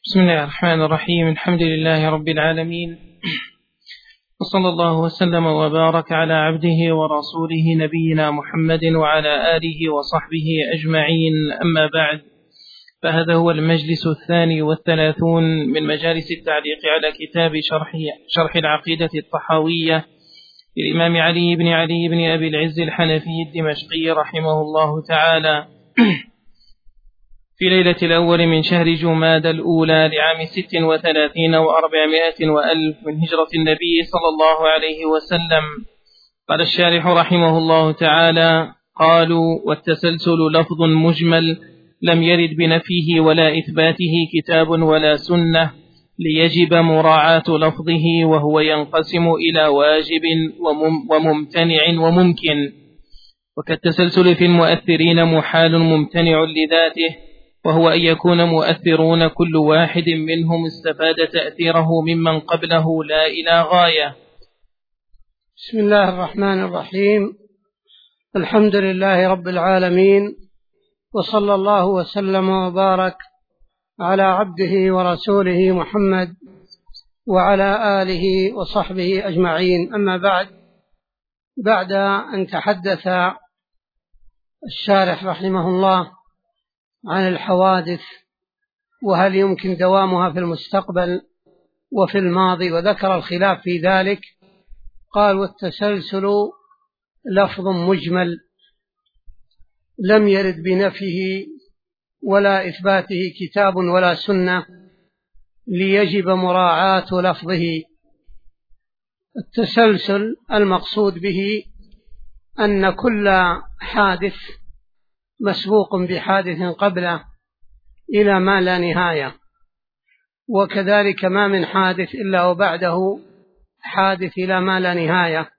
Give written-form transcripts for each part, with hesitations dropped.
بسم الله الرحمن الرحيم. الحمد لله رب العالمين، وصلى الله وسلم وبارك على عبده ورسوله نبينا محمد وعلى آله وصحبه أجمعين. أما بعد، فهذا هو المجلس 32 من مجالس التعليق على كتاب شرح العقيدة الطحاوية للإمام علي بن أبي العز الحنفي الدمشقي رحمه الله تعالى، في ليلة الأول من شهر جماد الأولى لعام 36 و400 وألف من هجرة النبي صلى الله عليه وسلم. قال الشارح رحمه الله تعالى: قالوا: والتسلسل لفظ مجمل لم يرد بنفيه ولا إثباته كتاب ولا سنة، ليجب مراعاة لفظه، وهو ينقسم إلى واجب وممتنع وممكن. وكالتسلسل في المؤثرين محال ممتنع لذاته، وهو أن يكون مؤثرون كل واحد منهم استفاد تأثيره ممن قبله لا إلى غاية. بسم الله الرحمن الرحيم. الحمد لله رب العالمين، وصلى الله وسلم وبارك على عبده ورسوله محمد وعلى آله وصحبه أجمعين. أما بعد أن تحدث الشارح رحمه الله عن الحوادث وهل يمكن دوامها في المستقبل وفي الماضي، وذكر الخلاف في ذلك، قال: والتسلسل لفظ مجمل لم يرد بنفيه ولا إثباته كتاب ولا سنة، ليجب مراعاة لفظه. التسلسل المقصود به أن كل حادث مسبوق بحادث قبله إلى ما لا نهاية، وكذلك ما من حادث إلا وبعده حادث إلى ما لا نهاية.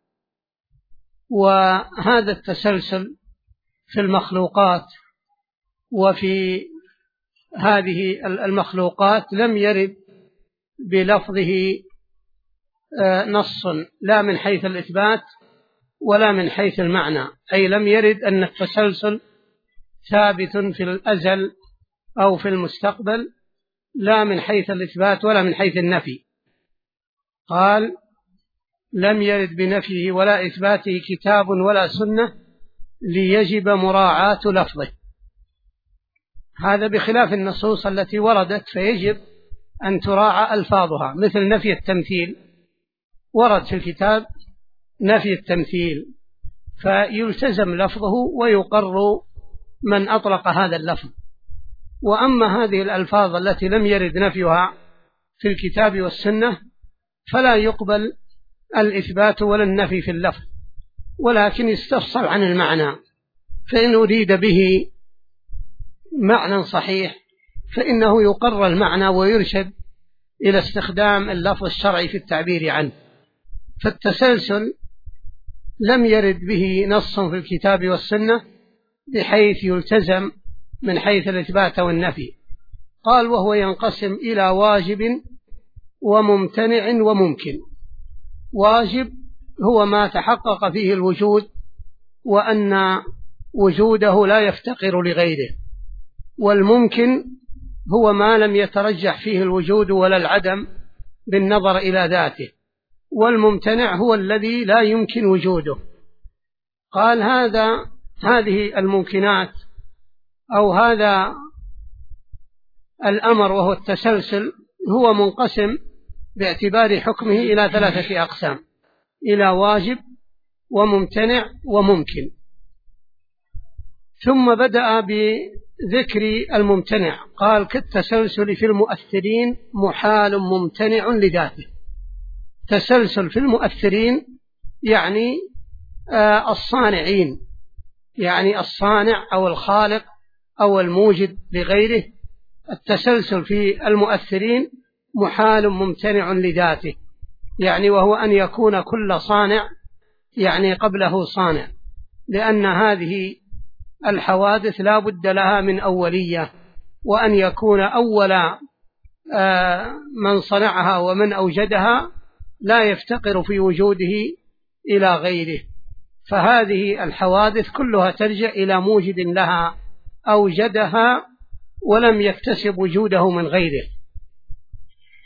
وهذا التسلسل في المخلوقات وفي هذه المخلوقات لم يرد بلفظه نص، لا من حيث الإثبات ولا من حيث المعنى، أي لم يرد أن التسلسل ثابت في الأزل أو في المستقبل، لا من حيث الإثبات ولا من حيث النفي. قال: لم يرد بنفيه ولا إثباته كتاب ولا سنة، ليجب مراعاة لفظه. هذا بخلاف النصوص التي وردت فيجب أن تراعى ألفاظها، مثل نفي التمثيل، ورد في الكتاب نفي التمثيل فيلتزم لفظه ويقر من أطلق هذا اللفظ. وأما هذه الألفاظ التي لم يرد نفيها في الكتاب والسنة فلا يقبل الإثبات ولا النفي في اللفظ، ولكن يستفصل عن المعنى، فإن أريد به معنى صحيح فإنه يقر المعنى ويرشد إلى استخدام اللفظ الشرعي في التعبير عنه. فالتسلسل لم يرد به نص في الكتاب والسنة بحيث يلتزم من حيث الإثبات والنفي. قال: وهو ينقسم إلى واجب وممتنع وممكن. واجب هو ما تحقق فيه الوجود وأن وجوده لا يفتقر لغيره، والممكن هو ما لم يترجح فيه الوجود ولا العدم بالنظر إلى ذاته، والممتنع هو الذي لا يمكن وجوده. قال: هذه الممكنات أو هذا الأمر وهو التسلسل هو منقسم باعتبار حكمه إلى 3 أقسام: إلى واجب وممتنع وممكن. ثم بدأ بذكر الممتنع، قال: كالتسلسل في المؤثرين محال ممتنع لذاته. تسلسل في المؤثرين يعني الصانعين، يعني الصانع أو الخالق أو الموجد لغيره. التسلسل في المؤثرين محال ممتنع لذاته، يعني وهو أن يكون كل صانع يعني قبله صانع، لأن هذه الحوادث لا بد لها من أولية، وأن يكون أول من صنعها ومن أوجدها لا يفتقر في وجوده إلى غيره. فهذه الحوادث كلها ترجع إلى موجد لها أوجدها ولم يكتسب وجوده من غيره.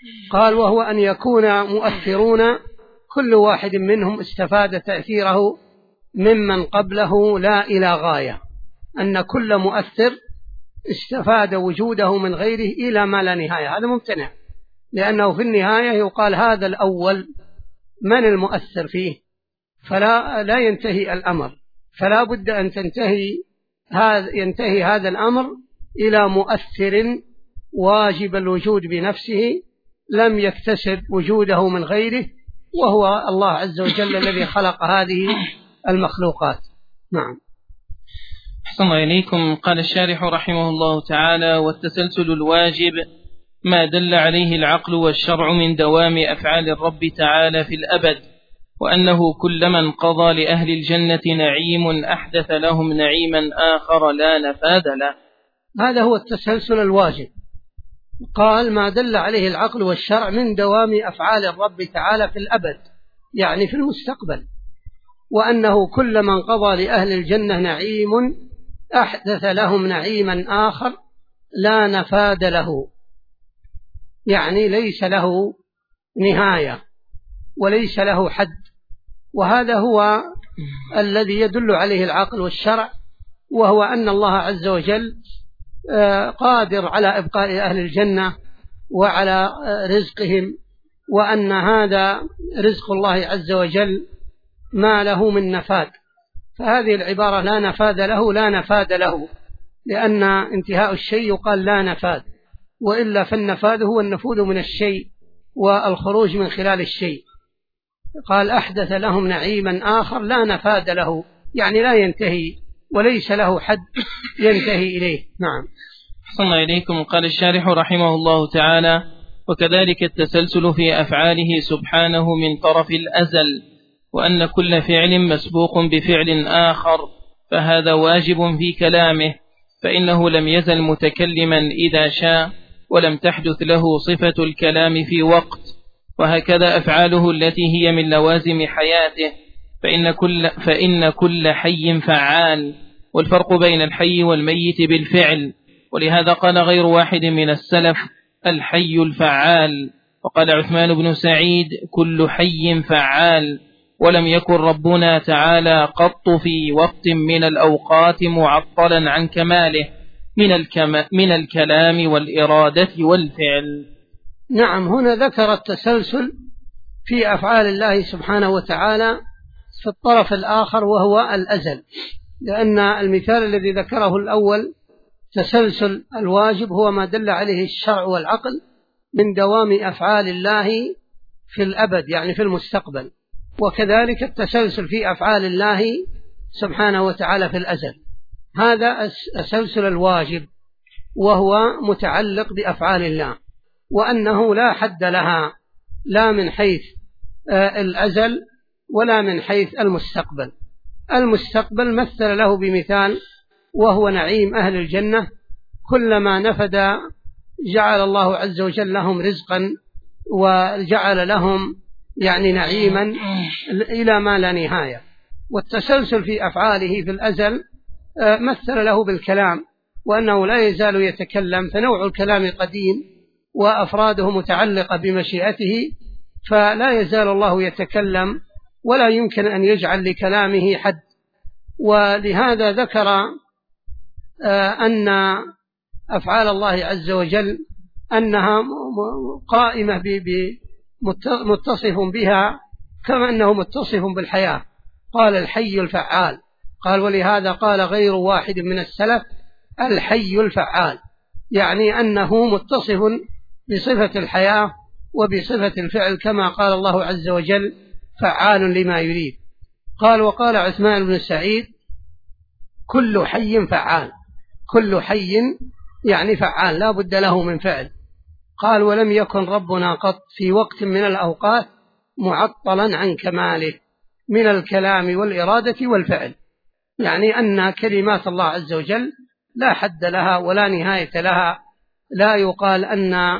قال وهو أن يكون مؤثرون كل واحد منهم استفاد تأثيره ممن قبله لا إلى غاية، أن كل مؤثر استفاد وجوده من غيره إلى ما لا نهاية. هذا ممتنع، لأنه في النهاية يقال هذا الأول من المؤثر فيه، فلا ينتهي الأمر، فلا بد أن ينتهي هذا الأمر إلى مؤثر واجب الوجود بنفسه لم يكتسب وجوده من غيره، وهو الله عز وجل الذي خلق هذه المخلوقات. نعم. أحسن الله إليكم. قال الشارح رحمه الله تعالى: والتسلسل الواجب ما دل عليه العقل والشرع من دوام أفعال الرب تعالى في الأبد، وأنه كلما انقضى لأهل الجنة نعيم أحدث لهم نعيما آخر لا نفاد له. هذا هو التسلسل الواجب. قال ما دل عليه العقل والشرع من دوام أفعال الرب تعالى في الأبد، يعني في المستقبل، وأنه كلما انقضى لأهل الجنة نعيم أحدث لهم نعيما آخر لا نفاد له، يعني ليس له نهاية وليس له حد. وهذا هو الذي يدل عليه العقل والشرع، وهو أن الله عز وجل قادر على إبقاء أهل الجنة وعلى رزقهم، وأن هذا رزق الله عز وجل ما له من نفاد. فهذه العبارة لا نفاد له لا نفاد له، لأن انتهاء الشيء يقال لا نفاد، وإلا فالنفاد هو النفوذ من الشيء والخروج من خلال الشيء. قال أحدث لهم نعيما آخر لا نفاد له، يعني لا ينتهي وليس له حد ينتهي إليه. نعم. أحسن الله إليكم. قال الشارح رحمه الله تعالى: وكذلك التسلسل في أفعاله سبحانه من طرف الأزل، وأن كل فعل مسبوق بفعل آخر، فهذا واجب في كلامه، فإنه لم يزل متكلما إذا شاء، ولم تحدث له صفة الكلام في وقت. وهكذا أفعاله التي هي من لوازم حياته، فإن كل حي فعال، والفرق بين الحي والميت بالفعل. ولهذا قال غير واحد من السلف: الحي الفعال. وقال عثمان بن سعيد: كل حي فعال. ولم يكن ربنا تعالى قط في وقت من الأوقات معطلا عن كماله من الكلام والإرادة والفعل. نعم. هنا ذكر التسلسل في أفعال الله سبحانه وتعالى في الطرف الآخر وهو الأزل، لأن المثال الذي ذكره الأول تسلسل الواجب هو ما دل عليه الشرع والعقل من دوام أفعال الله في الأبد، يعني في المستقبل. وكذلك التسلسل في أفعال الله سبحانه وتعالى في الأزل، هذا التسلسل الواجب، وهو متعلق بأفعال الله، وأنه لا حد لها لا من حيث الأزل ولا من حيث المستقبل. المستقبل مثل له بمثال وهو نعيم أهل الجنة، كلما نفد جعل الله عز وجل لهم رزقا وجعل لهم يعني نعيما إلى ما لا نهاية. والتسلسل في أفعاله في الأزل مثل له بالكلام، وأنه لا يزال يتكلم، فنوع الكلام قديم وأفراده متعلقة بمشيئته، فلا يزال الله يتكلم ولا يمكن أن يجعل لكلامه حد. ولهذا ذكر أن أفعال الله عز وجل أنها قائمة متصف بها كما أنه متصف بالحياة. قال الحي الفعال، قال ولهذا قال غير واحد من السلف الحي الفعال، يعني أنه متصف بصفة الحياة وبصفة الفعل، كما قال الله عز وجل فعال لما يريد. قال وقال عثمان بن سعيد كل حي فعال، كل حي يعني فعال لا بد له من فعل. قال ولم يكن ربنا قط في وقت من الأوقات معطلا عن كماله من الكلام والإرادة والفعل، يعني أن كلمات الله عز وجل لا حد لها ولا نهاية لها، لا يقال أن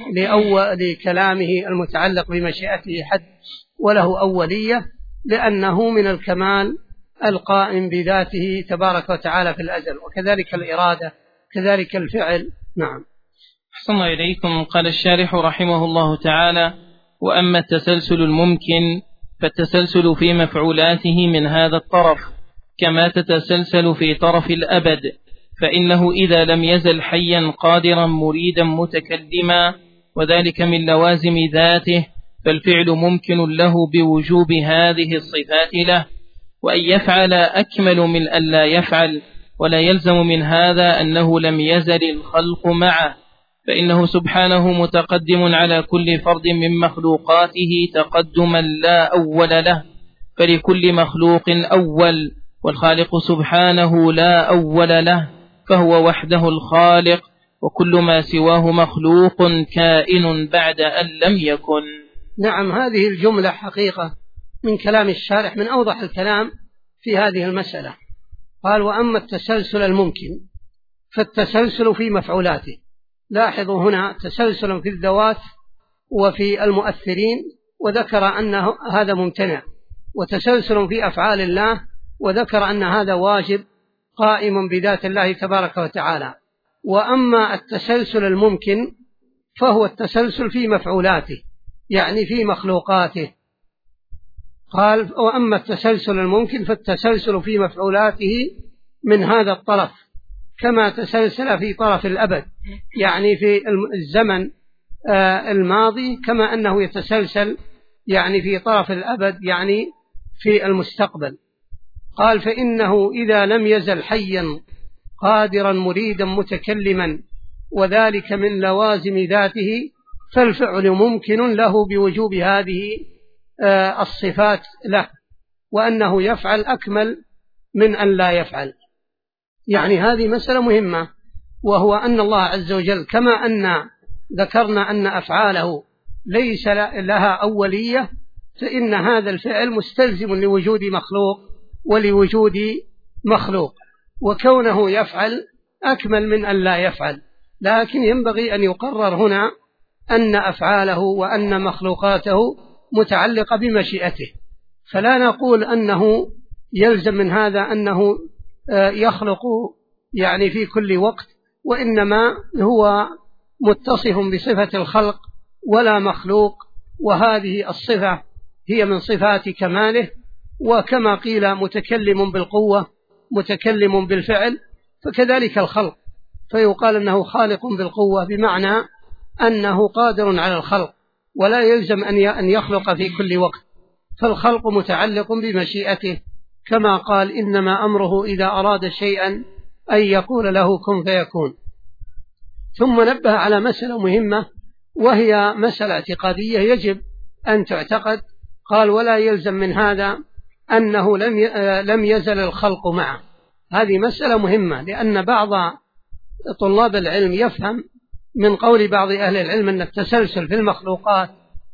لكلامه المتعلق بمشيئته حد وله أولية، لأنه من الكمال القائم بذاته تبارك وتعالى في الأزل، وكذلك الإرادة كذلك الفعل. نعم. أحسن إليكم. قال الشارح رحمه الله تعالى: وأما التسلسل الممكن فالتسلسل في مفعولاته من هذا الطرف كما تتسلسل في طرف الأبد، فإنه إذا لم يزل حيا قادرا مريدا متكلما، وذلك من لوازم ذاته، فالفعل ممكن له بوجوب هذه الصفات له، وأن يفعل أكمل من أن لا يفعل، ولا يلزم من هذا أنه لم يزل الخلق معه، فإنه سبحانه متقدم على كل فرد من مخلوقاته تقدما لا أول له، فلكل مخلوق أول، والخالق سبحانه لا أول له، فهو وحده الخالق، وكل ما سواه مخلوق كائن بعد أن لم يكن. نعم، هذه الجملة حقيقة من كلام الشارح من أوضح الكلام في هذه المسألة. قال: وأما التسلسل الممكن فالتسلسل في مفعولاته. لاحظوا هنا تسلسل في الذوات وفي المؤثرين، وذكر أن هذا ممتنع، وتسلسل في أفعال الله، وذكر أن هذا واجب قائم بذات الله تبارك وتعالى. وأما التسلسل الممكن فهو التسلسل في مفعولاته، يعني في مخلوقاته. قال: وأما التسلسل الممكن فالتسلسل في مفعولاته من هذا الطرف كما تسلسل في طرف الأبد، يعني في الزمن الماضي، كما أنه يتسلسل يعني في طرف الأبد، يعني في المستقبل. قال: فإنه إذا لم يزل حيا قادرا مريدا متكلما، وذلك من لوازم ذاته، فالفعل ممكن له بوجوب هذه الصفات له، وأنه يفعل أكمل من أن لا يفعل. يعني هذه مسألة مهمة، وهو أن الله عز وجل كما أن ذكرنا أن أفعاله ليس لها أولية، فإن هذا الفعل مستلزم لوجود مخلوق ولوجود مخلوق، وكونه يفعل أكمل من أن لا يفعل. لكن ينبغي أن يقرر هنا أن أفعاله وأن مخلوقاته متعلقة بمشيئته، فلا نقول أنه يلزم من هذا أنه يخلق يعني في كل وقت، وإنما هو متصف بصفة الخلق ولا مخلوق، وهذه الصفة هي من صفات كماله. وكما قيل متكلم بالقوة متكلم بالفعل، فكذلك الخلق، فيقال أنه خالق بالقوة بمعنى أنه قادر على الخلق، ولا يلزم أن يخلق في كل وقت، فالخلق متعلق بمشيئته، كما قال: إنما أمره إذا أراد شيئا أن يقول له كن فيكون. ثم نبه على مسألة مهمة، وهي مسألة اعتقادية يجب أن تعتقد. قال: ولا يلزم من هذا أنه لم يزل الخلق معه. هذه مسألة مهمة، لأن بعض طلاب العلم يفهم من قول بعض أهل العلم أن التسلسل في المخلوقات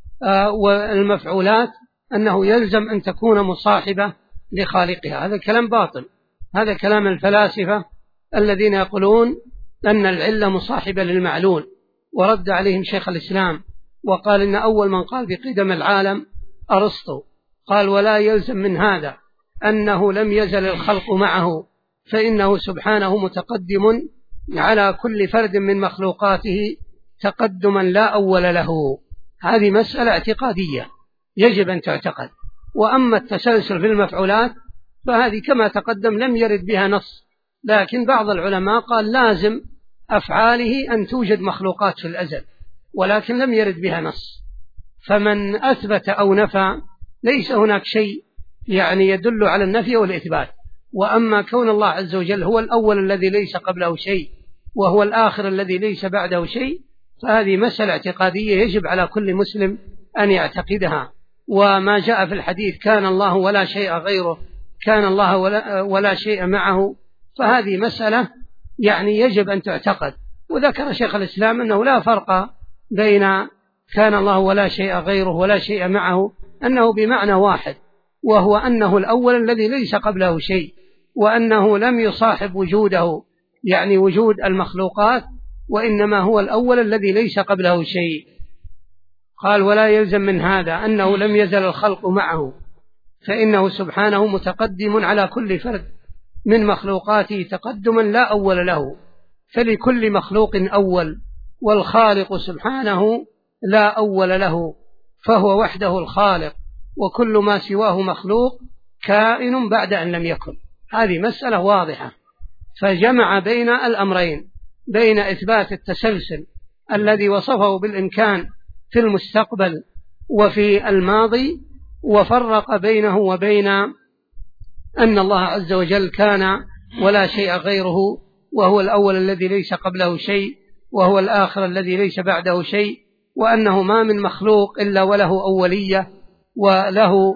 والمفعولات أنه يلزم أن تكون مصاحبة لخالقها. هذا كلام باطل، هذا كلام الفلاسفة الذين يقولون أن العلة مصاحبة للمعلول، ورد عليهم شيخ الإسلام وقال إن أول من قال بقدم العالم أرسطو. قال: ولا يلزم من هذا أنه لم يزل الخلق معه، فإنه سبحانه متقدم على كل فرد من مخلوقاته تقدما لا أول له. هذه مسألة اعتقادية يجب أن تعتقد. وأما التسلسل في المفعولات فهذه كما تقدم لم يرد بها نص، لكن بعض العلماء قال لازم أفعاله أن توجد مخلوقات في الأزل، ولكن لم يرد بها نص. فمن أثبت أو نفى ليس هناك شيء يعني يدل على النفي والإثبات. وأما كون الله عز وجل هو الأول الذي ليس قبله شيء، وهو الآخر الذي ليس بعده شيء، فهذه مسألة اعتقادية يجب على كل مسلم أن يعتقدها. وما جاء في الحديث كان الله ولا شيء غيره، كان الله ولا شيء معه، فهذه مسألة يعني يجب أن تعتقد. وذكر شيخ الإسلام أنه لا فرق بين كان الله ولا شيء غيره ولا شيء معه، أنه بمعنى واحد، وهو أنه الأول الذي ليس قبله شيء، وأنه لم يصاحب وجوده يعني وجود المخلوقات، وإنما هو الأول الذي ليس قبله شيء. قال: ولا يلزم من هذا أنه لم يزل الخلق معه، فإنه سبحانه متقدم على كل فرد من مخلوقاته تقدما لا أول له، فلكل مخلوق أول، والخالق سبحانه لا أول له، فهو وحده الخالق، وكل ما سواه مخلوق كائن بعد أن لم يكن. هذه مسألة واضحة، فجمع بين الأمرين، بين إثبات التسلسل الذي وصفه بالإمكان في المستقبل وفي الماضي، وفرق بينه وبين أن الله عز وجل كان ولا شيء غيره، وهو الأول الذي ليس قبله شيء، وهو الآخر الذي ليس بعده شيء، وأنه ما من مخلوق إلا وله أولية وله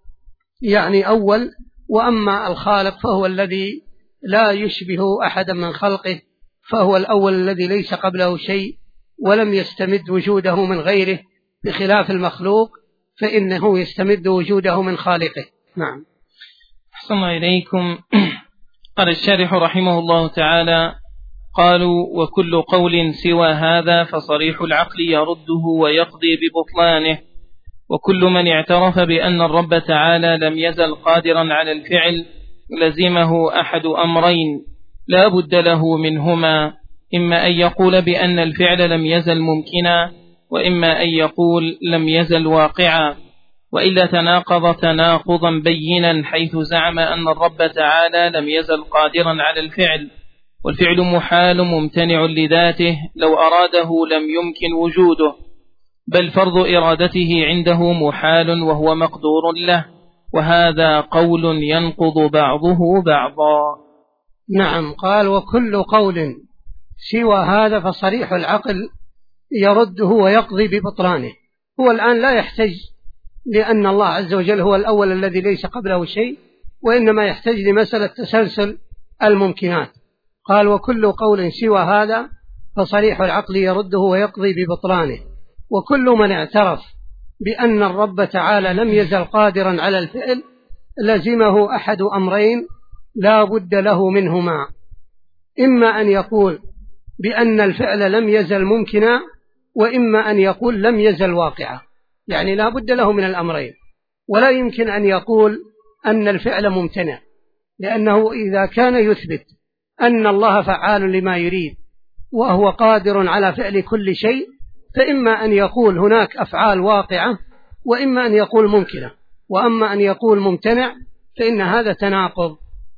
أول، وأما الخالق فهو الذي لا يشبه أحدا من خلقه، فهو الأول الذي ليس قبله شيء ولم يستمد وجوده من غيره، بخلاف المخلوق فإنه يستمد وجوده من خالقه. نعم. أحسن إليكم. قال الشارح رحمه الله تعالى: قالوا: وكل قول سوى هذا فصريح العقل يرده ويقضي ببطلانه. وكل من اعترف بأن الرب تعالى لم يزل قادرا على الفعل لزمه أحد أمرين لا بد له منهما: إما أن يقول بأن الفعل لم يزل ممكنا، وإما أن يقول لم يزل واقعا، وإلا تناقض تناقضا بينا، حيث زعم أن الرب تعالى لم يزل قادرا على الفعل، والفعل محال ممتنع لذاته، لو أراده لم يمكن وجوده، بل فرض إرادته عنده محال وهو مقدور له، وهذا قول ينقض بعضه بعضا. نعم. قال: وكل قول سوى هذا فصريح العقل يرده ويقضي ببطلانه. هو الآن لا يحتج لأن الله عز وجل هو الأول الذي ليس قبله شيء، وإنما يحتج لمسألة تسلسل الممكنات. قال: وكل قول سوى هذا فصريح العقل يرده ويقضي ببطلانه. وكل من اعترف بأن الرب تعالى لم يزل قادرا على الفعل لزمه أحد أمرين لا بد له منهما: إما أن يقول بأن الفعل لم يزل ممكنا، وإما أن يقول لم يزل واقعا. لا بد له من الأمرين، ولا يمكن أن يقول أن الفعل ممتنع، لأنه إذا كان يثبت أن الله فعال لما يريد وهو قادر على فعل كل شيء، فإما أن يقول هناك أفعال واقعة، وإما أن يقول ممكنة، وأما أن يقول ممتنع فإن هذا تناقض.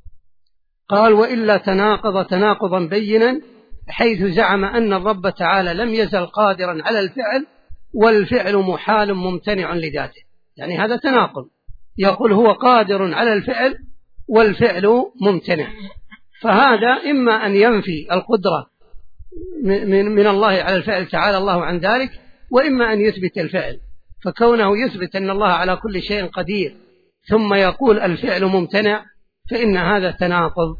قال: وإلا تناقض تناقضا بينا، حيث زعم أن الرب تعالى لم يزل قادرا على الفعل، والفعل محال ممتنع لذاته. هذا تناقض، يقول هو قادر على الفعل والفعل ممتنع، فهذا إما أن ينفي القدرة من الله على الفعل تعالى الله عن ذلك، وإما أن يثبت الفعل. فكونه يثبت أن الله على كل شيء قدير ثم يقول الفعل ممتنع فإن هذا تناقض.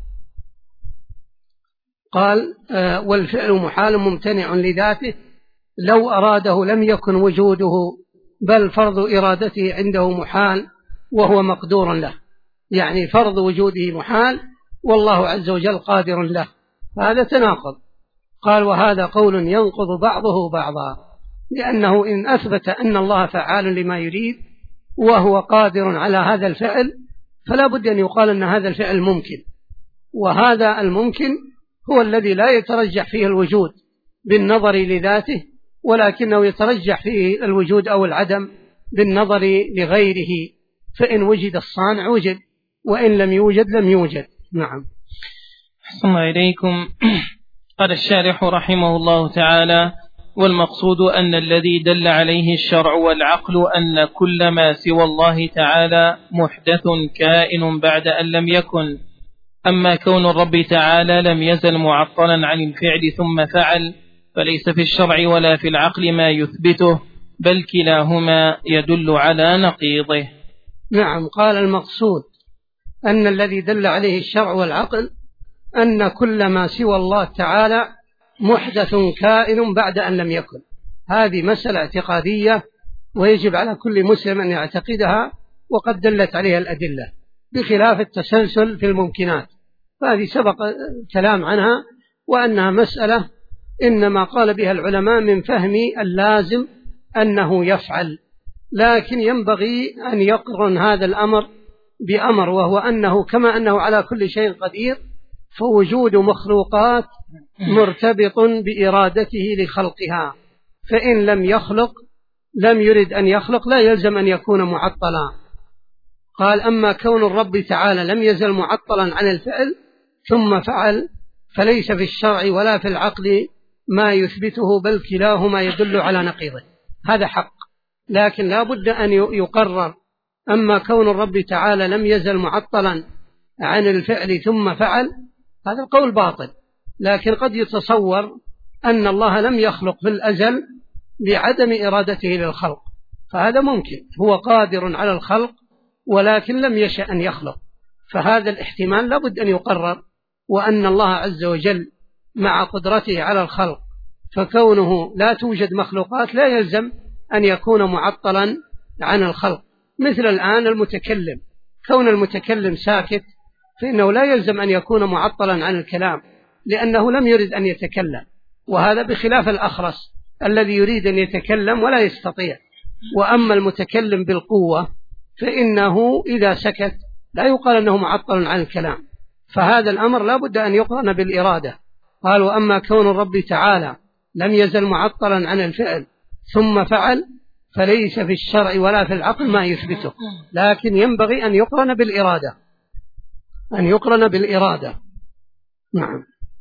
قال: والفعل محال ممتنع لذاته، لو أراده لم يكن وجوده، بل فرض إرادته عنده محال وهو مقدور له. فرض وجوده محال والله عز وجل قادر له، فهذا تناقض. قال: وهذا قول ينقض بعضه بعضا، لأنه إن أثبت أن الله فعال لما يريد وهو قادر على هذا الفعل، فلا بد أن يقال أن هذا الفعل ممكن، وهذا الممكن هو الذي لا يترجح فيه الوجود بالنظر لذاته، ولكنه يترجح فيه الوجود أو العدم بالنظر لغيره، فإن وجد الصانع وجد، وإن لم يوجد لم يوجد. نعم. أحسن إليكم. قال الشارح رحمه الله تعالى: والمقصود أن الذي دل عليه الشرع والعقل أن كل ما سوى الله تعالى محدث كائن بعد أن لم يكن. أما كون الرب تعالى لم يزل معطلا عن الفعل ثم فعل، فليس في الشرع ولا في العقل ما يثبته، بل كلاهما يدل على نقيضه. نعم. قال: المقصود أن الذي دل عليه الشرع والعقل أن كل ما سوى الله تعالى محدث كائن بعد أن لم يكن. هذه مسألة اعتقادية، ويجب على كل مسلم أن يعتقدها، وقد دلت عليها الأدلة، بخلاف التسلسل في الممكنات، فهذه سبق الكلام عنها، وأنها مسألة إنما قال بها العلماء من فهم اللازم أنه يفعل، لكن ينبغي أن يقرن هذا الأمر بأمر، وهو أنه كما أنه على كل شيء قدير، فوجود مخلوقات مرتبط بإرادته لخلقها، فإن لم يرد أن يخلق لا يلزم أن يكون معطلا. قال أما كون الرب تعالى لم يزل معطلا عن الفعل ثم فعل فليس في الشرع ولا في العقل ما يثبته، بل كلاهما يدل على نقيضه. هذا حق، لكن لا بد أن يقرر أما كون الرب تعالى لم يزل معطلا عن الفعل ثم فعل هذا القول باطل، لكن قد يتصور أن الله لم يخلق في الأزل بعدم إرادته للخلق، فهذا ممكن، هو قادر على الخلق ولكن لم يشأ أن يخلق، فهذا الاحتمال لا بد أن يقرر، وأن الله عز وجل مع قدرته على الخلق فكونه لا توجد مخلوقات لا يلزم أن يكون معطلا عن الخلق. مثل الآن المتكلم، كون المتكلم ساكت فإنه لا يلزم أن يكون معطلا عن الكلام لأنه لم يرد أن يتكلم، وهذا بخلاف الأخرس الذي يريد أن يتكلم ولا يستطيع. وأما المتكلم بالقوة فإنه إذا سكت لا يقال أنه معطل عن الكلام، فهذا الأمر لا بد أن يقرن بالإرادة. قال وأما كون الرب تعالى لم يزل معطلا عن الفعل ثم فعل فليس في الشرع ولا في العقل ما يثبته، لكن ينبغي أن يقرن بالإرادة. نعم.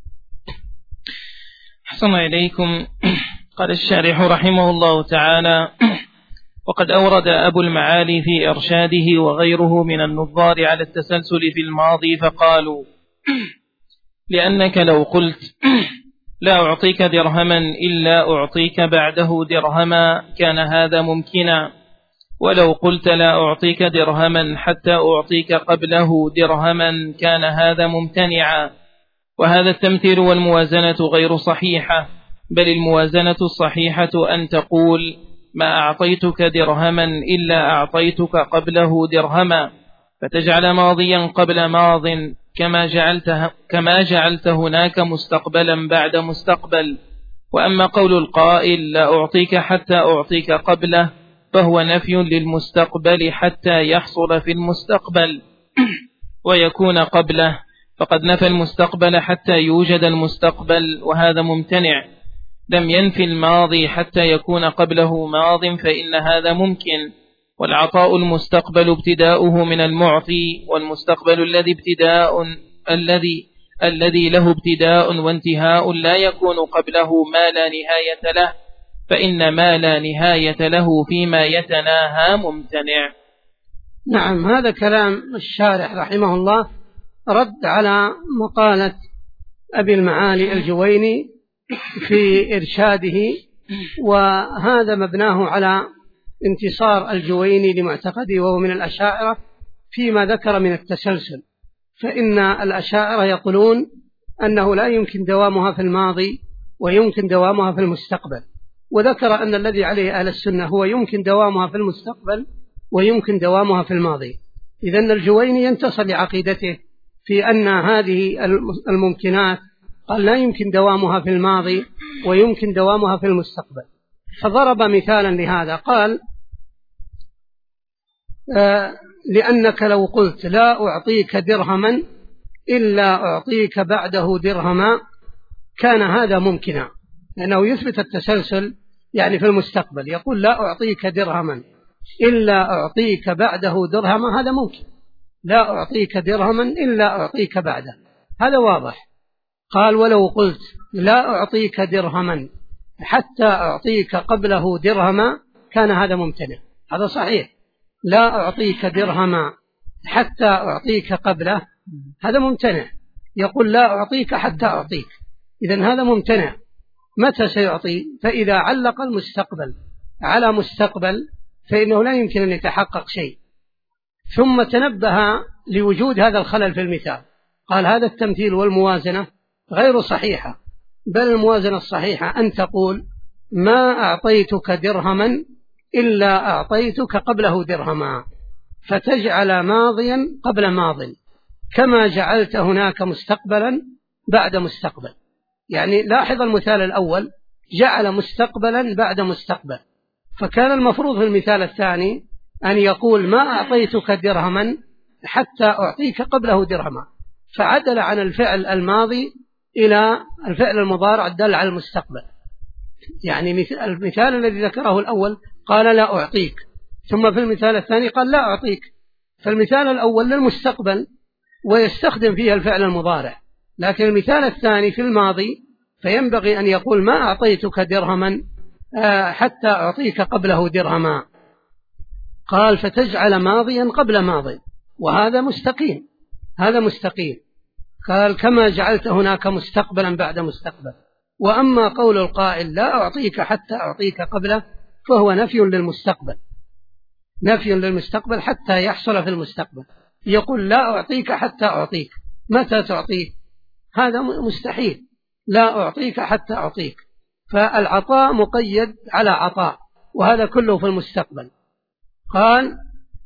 أحسن إليكم. قال الشارح رحمه الله تعالى: وقد أورد أبو المعالي في إرشاده وغيره من النظار على التسلسل في الماضي فقالوا: لأنك لو قلت لا أعطيك درهما إلا أعطيك بعده درهما كان هذا ممكنا، ولو قلت لا أعطيك درهما حتى أعطيك قبله درهما كان هذا ممتنعا. وهذا التمثيل والموازنة غير صحيحة، بل الموازنة الصحيحة أن تقول ما أعطيتك درهما إلا أعطيتك قبله درهما، فتجعل ماضيا قبل ماض كما جعلت هناك مستقبلا بعد مستقبل. وأما قول القائل لا أعطيك حتى أعطيك قبله فهو نفي للمستقبل حتى يحصل في المستقبل ويكون قبله، فقد نفى المستقبل حتى يوجد المستقبل، وهذا ممتنع. لم ينفي الماضي حتى يكون قبله ماض، فإن هذا ممكن. والعطاء المستقبل ابتداؤه من المعطي، والمستقبل الذي له ابتداء وانتهاء لا يكون قبله ما لا نهاية له، فإن ما لا نهاية له فيما يتناهى ممتنع. نعم، هذا كلام الشارح رحمه الله رد على مقالة أبي المعالي الجويني في إرشاده، وهذا مبناه على انتصار الجويني لمعتقده وهو من الأشاعرة فيما ذكر من التسلسل، فإن الأشاعرة يقولون أنه لا يمكن دوامها في الماضي ويمكن دوامها في المستقبل، وذكر أن الذي عليه أهل السنة هو يمكن دوامها في المستقبل ويمكن دوامها في الماضي. إذن الجويني ينتصر لعقيدته في أن هذه الممكنات قال لا يمكن دوامها في الماضي ويمكن دوامها في المستقبل، فضرب مثالا لهذا قال لأنك لو قلت لا أعطيك درهما إلا أعطيك بعده درهما كان هذا ممكنا، لأنه يثبت التسلسل يعني في المستقبل، يقول لا أعطيك درهما إلا أعطيك بعده درهما، هذا ممكن، لا أعطيك درهما إلا أعطيك بعده، هذا واضح. قال ولو قلت لا أعطيك درهما حتى أعطيك قبله درهما كان هذا ممتنع، هذا صحيح، لا أعطيك درهما حتى أعطيك قبله هذا ممتنع، يقول لا أعطيك حتى أعطيك، إذن هذا ممتنع. متى سيعطي؟ فإذا علق المستقبل على مستقبل فإنه لا يمكن أن يتحقق شيء. ثم تنبه لوجود هذا الخلل في المثال، قال هذا التمثيل والموازنة غير صحيحة، بل الموازنة الصحيحة أن تقول ما أعطيتك درهما إلا أعطيتك قبله درهما، فتجعل ماضيا قبل ماض كما جعلت هناك مستقبلا بعد مستقبل. يعني لاحظ المثال الأول جعل مستقبلا بعد مستقبل، فكان المفروض في المثال الثاني أن يقول ما أعطيتك درهما حتى أعطيك قبله درهما، فعدل عن الفعل الماضي إلى الفعل المضارع الدال على المستقبل. يعني المثال الذي ذكره الأول قال لا أعطيك، ثم في المثال الثاني قال لا أعطيك، فالمثال الأول للمستقبل ويستخدم فيها الفعل المضارع، لكن المثال الثاني في الماضي فينبغي أن يقول ما أعطيتك درهما حتى أعطيك قبله درهما. قال فتجعل ماضيا قبل ماضي، وهذا مستقيم، هذا مستقيم. قال كما جعلت هناك مستقبلا بعد مستقبل. وأما قول القائل لا أعطيك حتى أعطيك قبله فهو نفي للمستقبل، نفي للمستقبل حتى يحصل في المستقبل. يقول لا أعطيك حتى أعطيك، متى تعطيه؟ هذا مستحيل، لا أعطيك حتى أعطيك، فالعطاء مقيد على عطاء، وهذا كله في المستقبل. قال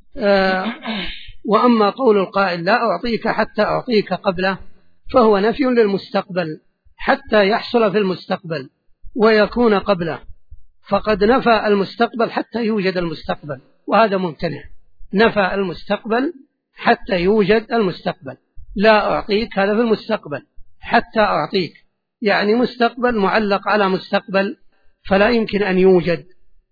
وأما قول القائل لا أعطيك حتى أعطيك قبله فهو نفي للمستقبل حتى يحصل في المستقبل ويكون قبله، فقد نفى المستقبل حتى يوجد المستقبل، وهذا ممتنع. نفى المستقبل حتى يوجد المستقبل. لا أعطيك هذا في المستقبل، حتى أعطيك يعني مستقبل معلق على مستقبل فلا يمكن أن يوجد.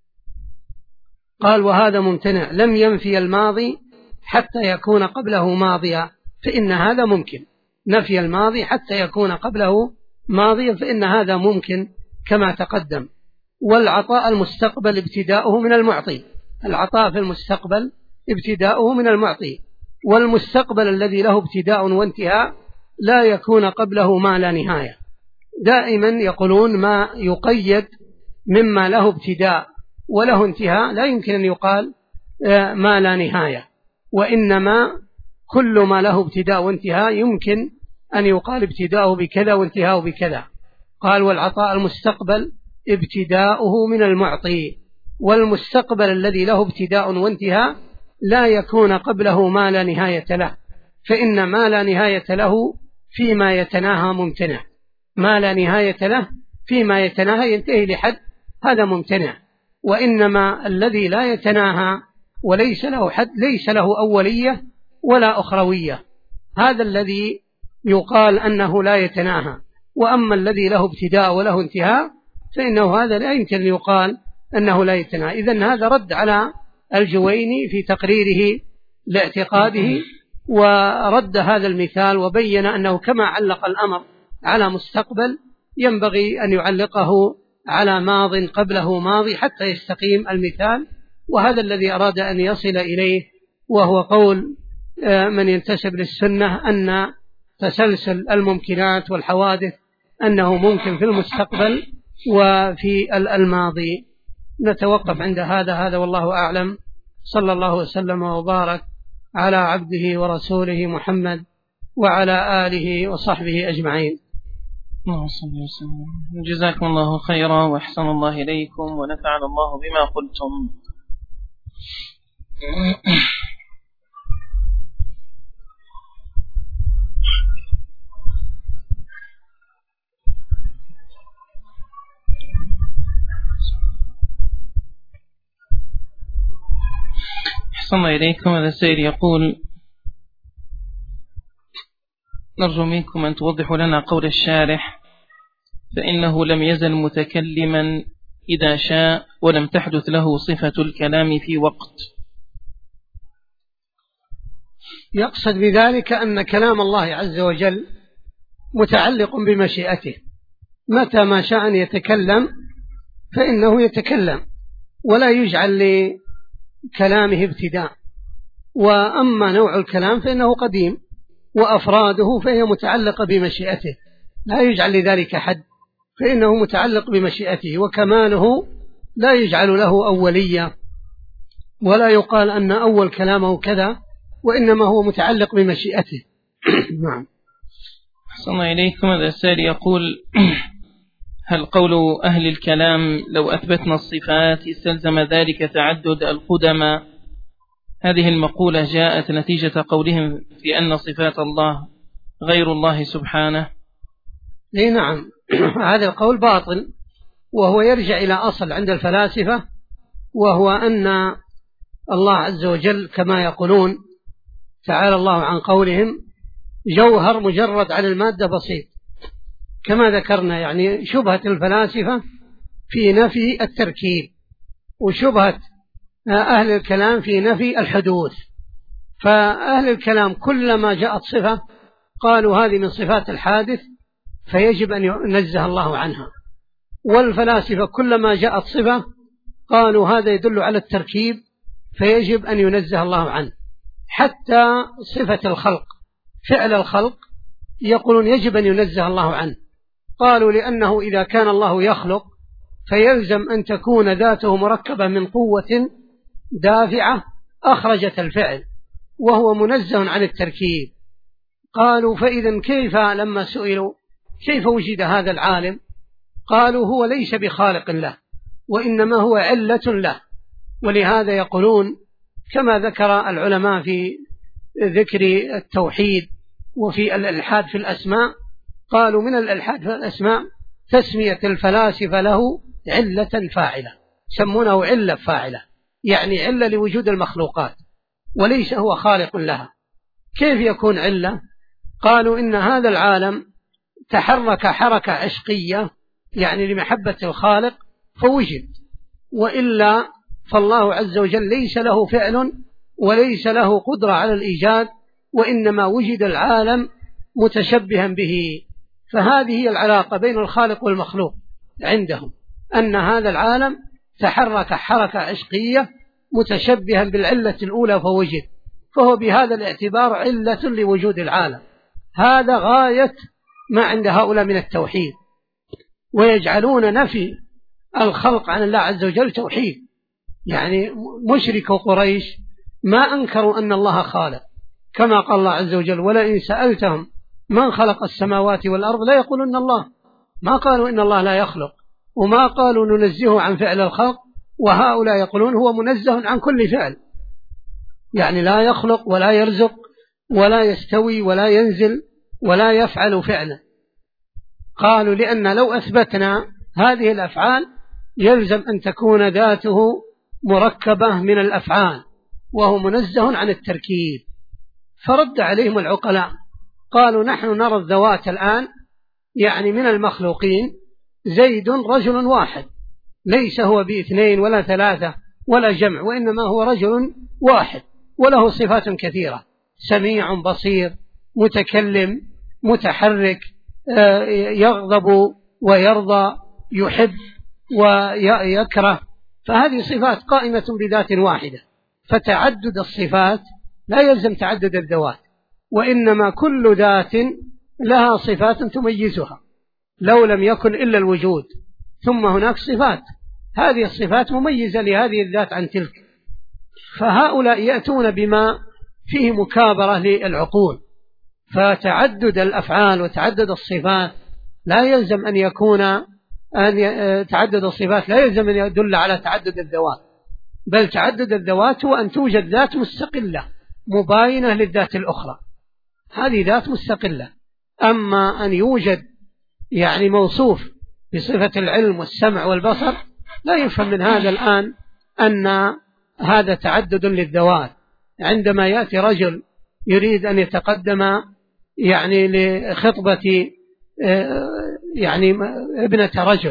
قال وهذا ممتنع. لم ينفي الماضي حتى يكون قبله ماضيا، فإن هذا ممكن. نفي الماضي حتى يكون قبله ماضيا فإن هذا ممكن كما تقدم. والعطاء المستقبل ابتداؤه من المعطي، العطاء في المستقبل ابتداؤه من المعطي، والمستقبل الذي له ابتداء وانتهاء لا يكون قبله ما لا نهاية. دائما يقولون ما يقيد مما له ابتداء وله انتهاء لا يمكن أن يقال ما لا نهاية، وإنما كل ما له ابتداء وانتهاء يمكن أن يقال ابتداؤه بكذا وانتهاؤه بكذا. قال والعطاء المستقبل ابتداؤه من المعطي، والمستقبل الذي له ابتداء وانتهاء لا يكون قبله ما لا نهاية له، فإن ما لا نهاية له فيما يتناهى ممتنع. ما لا نهاية له فيما يتناهى ينتهي لحد، هذا ممتنع. وإنما الذي لا يتناهى وليس له حد ليس له أولية ولا أخروية، هذا الذي يقال أنه لا يتناهى. وأما الذي له ابتداء وله انتهاء فإنه هذا لا يمكن أن يقال أنه لا يتناهى. إذن هذا رد على الجويني في تقريره لاعتقاده، ورد هذا المثال وبين أنه كما علق الأمر على مستقبل ينبغي أن يعلقه على ماض قبله ماضي حتى يستقيم المثال. وهذا الذي أراد أن يصل إليه، وهو قول من ينتسب للسنة أن تسلسل الممكنات والحوادث أنه ممكن في المستقبل وفي الماضي. نتوقف عند هذا والله أعلم. صلى الله وسلم وبارك على عبده ورسوله محمد وعلى آله وصحبه أجمعين. جزاكم الله خيرا وأحسن الله إليكم ونفعنا الله بما قلتم. أحسن الله إليكم. هذا السائل يقول نرجو منكم أن توضحوا لنا قول الشارح فإنه لم يزل متكلما إذا شاء ولم تحدث له صفة الكلام في وقت. يقصد بذلك أن كلام الله عز وجل متعلق بمشيئته، متى ما شاء أن يتكلم فإنه يتكلم ولا يجعل لكلامه ابتداء. وأما نوع الكلام فإنه قديم وأفراده فهي متعلقة بمشيئته، لا يجعل لذلك حد، فإنه متعلق بمشيئته، وكماله لا يجعل له أولية ولا يقال أن أول كلامه كذا، وإنما هو متعلق بمشيئته. نعم. أحسن الله إليكم. هذا السائل يقول هل قول أهل الكلام لو أثبتنا الصفات استلزم ذلك تعدد القدماء؟ هذه المقولة جاءت نتيجة قولهم في أن صفات الله غير الله سبحانه. نعم، هذا القول باطل، وهو يرجع إلى أصل عند الفلاسفة، وهو أن الله عز وجل كما يقولون تعالى الله عن قولهم جوهر مجرد عن المادة بسيط، كما ذكرنا. يعني شبهة الفلاسفة في نفي التركيب، وشبهة أهل الكلام في نفي الحدوث. فأهل الكلام كلما جاءت صفة قالوا هذه من صفات الحادث فيجب أن ينزه الله عنها، والفلاسفة كلما جاءت صفة قالوا هذا يدل على التركيب فيجب أن ينزه الله عنه. حتى صفة الخلق، فعل الخلق، يقولون يجب أن ينزه الله عنه. قالوا لأنه إذا كان الله يخلق فيلزم أن تكون ذاته مركبة من قوة دافعة أخرجت الفعل، وهو منزه عن التركيب. قالوا فإذا كيف لما سئلوا كيف وجد هذا العالم، قالوا هو ليس بخالق له وإنما هو علة له. ولهذا يقولون كما ذكر العلماء في ذكر التوحيد وفي الإلحاد في الأسماء، قالوا من الإلحاد في الأسماء تسمية الفلاسفة له علة فاعلة، سمونه علة فاعلة، يعني علة لوجود المخلوقات وليس هو خالق لها. كيف يكون علة؟ قالوا إن هذا العالم تحرك حركة عشقية يعني لمحبة الخالق فوجد، وإلا فالله عز وجل ليس له فعل وليس له قدرة على الإيجاد، وإنما وجد العالم متشبها به. فهذه هي العلاقة بين الخالق والمخلوق عندهم، أن هذا العالم تحرك حركة عشقية متشبها بالعلة الأولى فوجد، فهو بهذا الاعتبار علة لوجود العالم. هذا غاية ما عند هؤلاء من التوحيد، ويجعلون نفي الخلق عن الله عز وجل توحيد. يعني مشرك قريش ما أنكروا أن الله خالق، كما قال الله عز وجل ولئن سألتهم من خلق السماوات والأرض لا يقولون الله. ما قالوا إن الله لا يخلق، وما قالوا ننزهه عن فعل الخلق، وهؤلاء يقولون هو منزه عن كل فعل، يعني لا يخلق ولا يرزق ولا يستوي ولا ينزل ولا يفعل فعلا. قالوا لأن لو أثبتنا هذه الأفعال يلزم أن تكون ذاته مركبة من الأفعال وهو منزه عن التركيب. فرد عليهم العقلاء قالوا نحن نرى الذوات الآن يعني من المخلوقين زيد رجل واحد، ليس هو باثنين ولا ثلاثة ولا جمع، وإنما هو رجل واحد وله صفات كثيرة، سميع بصير متكلم متحرك، يغضب ويرضى، يحب ويكره. فهذه صفات قائمة بذات واحدة. فتعدد الصفات لا يلزم تعدد الذوات، وإنما كل ذات لها صفات تميزها، لو لم يكن إلا الوجود ثم هناك صفات، هذه الصفات مميزة لهذه الذات عن تلك. فهؤلاء يأتون بما فيه مكابرة للعقول. فتعدد الأفعال وتعدد الصفات لا يلزم أن يكون تعدد الصفات لا يلزم أن يدل على تعدد الذوات، بل تعدد الذوات هو أن توجد ذات مستقلة مباينة للذات الأخرى، هذه ذات مستقلة. أما أن يوجد يعني موصوف بصفة العلم والسمع والبصر لا يفهم من هذا الآن أن هذا تعدد للذوات. عندما يأتي رجل يريد أن يتقدم يعني لخطبة يعني ابنة رجل،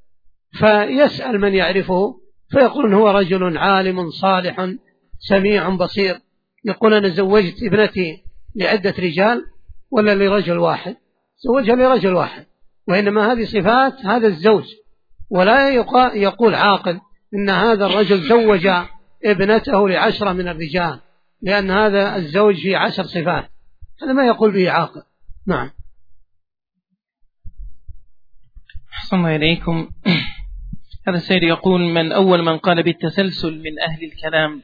فيسأل من يعرفه فيقول هو رجل عالم صالح سميع بصير. يقول أنا زوجت ابنتي لعدة رجال ولا لرجل واحد؟ زوجها لرجل واحد، وإنما هذه صفات هذا الزوج. ولا يقول عاقل إن هذا الرجل زوج ابنته ل10 من الرجال، لأن هذا الزوج فيه 10 صفات، هذا ما يقول به عاقل. نعم. أحسن إليكم. هذا السيد يقول من أول من قال بالتسلسل من أهل الكلام؟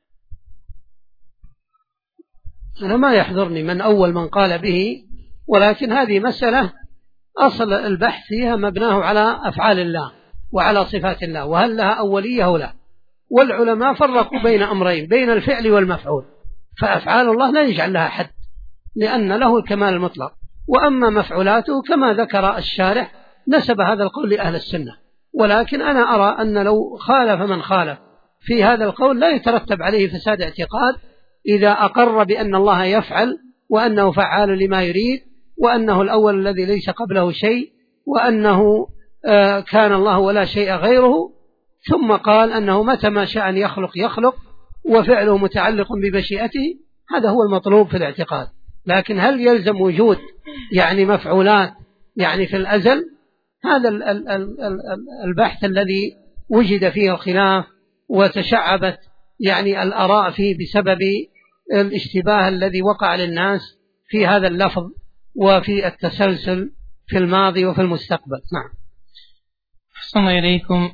أنا ما يحضرني من أول من قال به، ولكن هذه مسألة أصل البحث فيها مبناه على أفعال الله وعلى صفات الله، وهل لها أولية أو لا. والعلماء فرقوا بين أمرين، بين الفعل والمفعول، فأفعال الله لا يجعل لها حد لأن له الكمال المطلق، وأما مفعولاته كما ذكر الشارح نسب هذا القول لأهل السنة. ولكن أنا أرى أن لو خالف من خالف في هذا القول لا يترتب عليه فساد اعتقاد إذا أقر بأن الله يفعل وأنه فعال لما يريد، وأنه الأول الذي ليس قبله شيء، وأنه كان الله ولا شيء غيره. ثم قال أنه متى ما شاء أن يخلق وفعله متعلق بمشيئته. هذا هو المطلوب في الاعتقاد. لكن هل يلزم وجود مفعولات في الأزل؟ هذا البحث الذي وجد فيه الخلاف وتشعبت الآراء فيه بسبب الاشتباه الذي وقع للناس في هذا اللفظ وفي التسلسل في الماضي وفي المستقبل. نعم. أحسن الله إليكم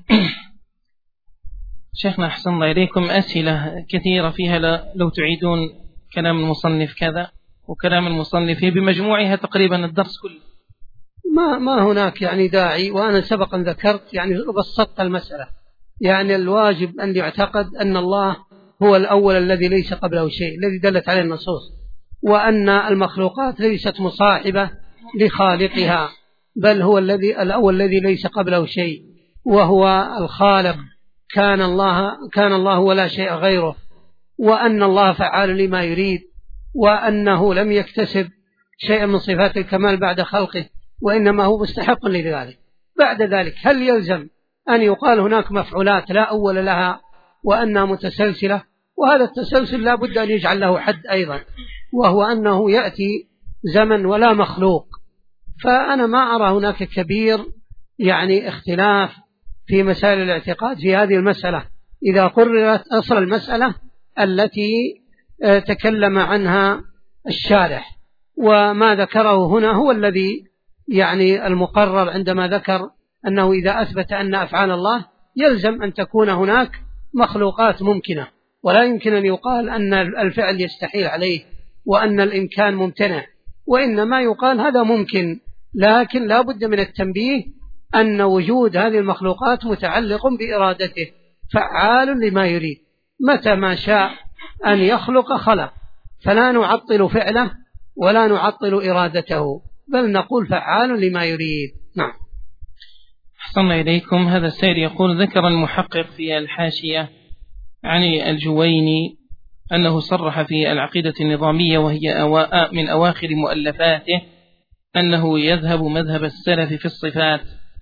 شيخنا، أحسن الله إليكم. أسئلة كثيرة فيها لو تعيدون كلام المصنف كذا وكلام المصنف بمجموعها تقريبا الدرس كله. ما هناك داعي، وأنا سبقا ذكرت بسطت المسألة. الواجب أن يعتقد أن الله هو الأول الذي ليس قبله شيء الذي دلت عليه النصوص، وأن المخلوقات ليست مصاحبة لخالقها، بل هو الأول الذي ليس قبله شيء، وهو الخالق. كان الله ولا شيء غيره، وأن الله فعال لما يريد، وأنه لم يكتسب شيئا من صفات الكمال بعد خلقه، وإنما هو مستحق لذلك. بعد ذلك هل يلزم أن يقال هناك مفعولات لا أول لها وأنها متسلسلة؟ وهذا التسلسل لا بد أن يجعل له حد أيضا، وهو أنه يأتي زمن ولا مخلوق. فأنا ما أرى هناك كبير اختلاف في مسائل الاعتقاد في هذه المسألة إذا قررت أصل المسألة التي تكلم عنها الشارح. وما ذكره هنا هو الذي المقرر عندما ذكر أنه إذا أثبت أن أفعال الله يلزم أن تكون هناك مخلوقات ممكنة، ولا يمكن أن يقال أن الفعل يستحيل عليه وأن الإمكان ممتنع، وإنما يقال هذا ممكن، لكن لا بد من التنبيه أن وجود هذه المخلوقات متعلق بإرادته، فعال لما يريد، متى ما شاء أن يخلق خلق، فلا نعطل فعله ولا نعطل إرادته، بل نقول فعال لما يريد. نعم. أحسن الله إليكم. هذا السائل يقول: ذكر المحقق في الحاشية عن الجويني أنه صرح في العقيدة النظامية وهي من أواخر مؤلفاته أنه يذهب مذهب السلف في الصفات.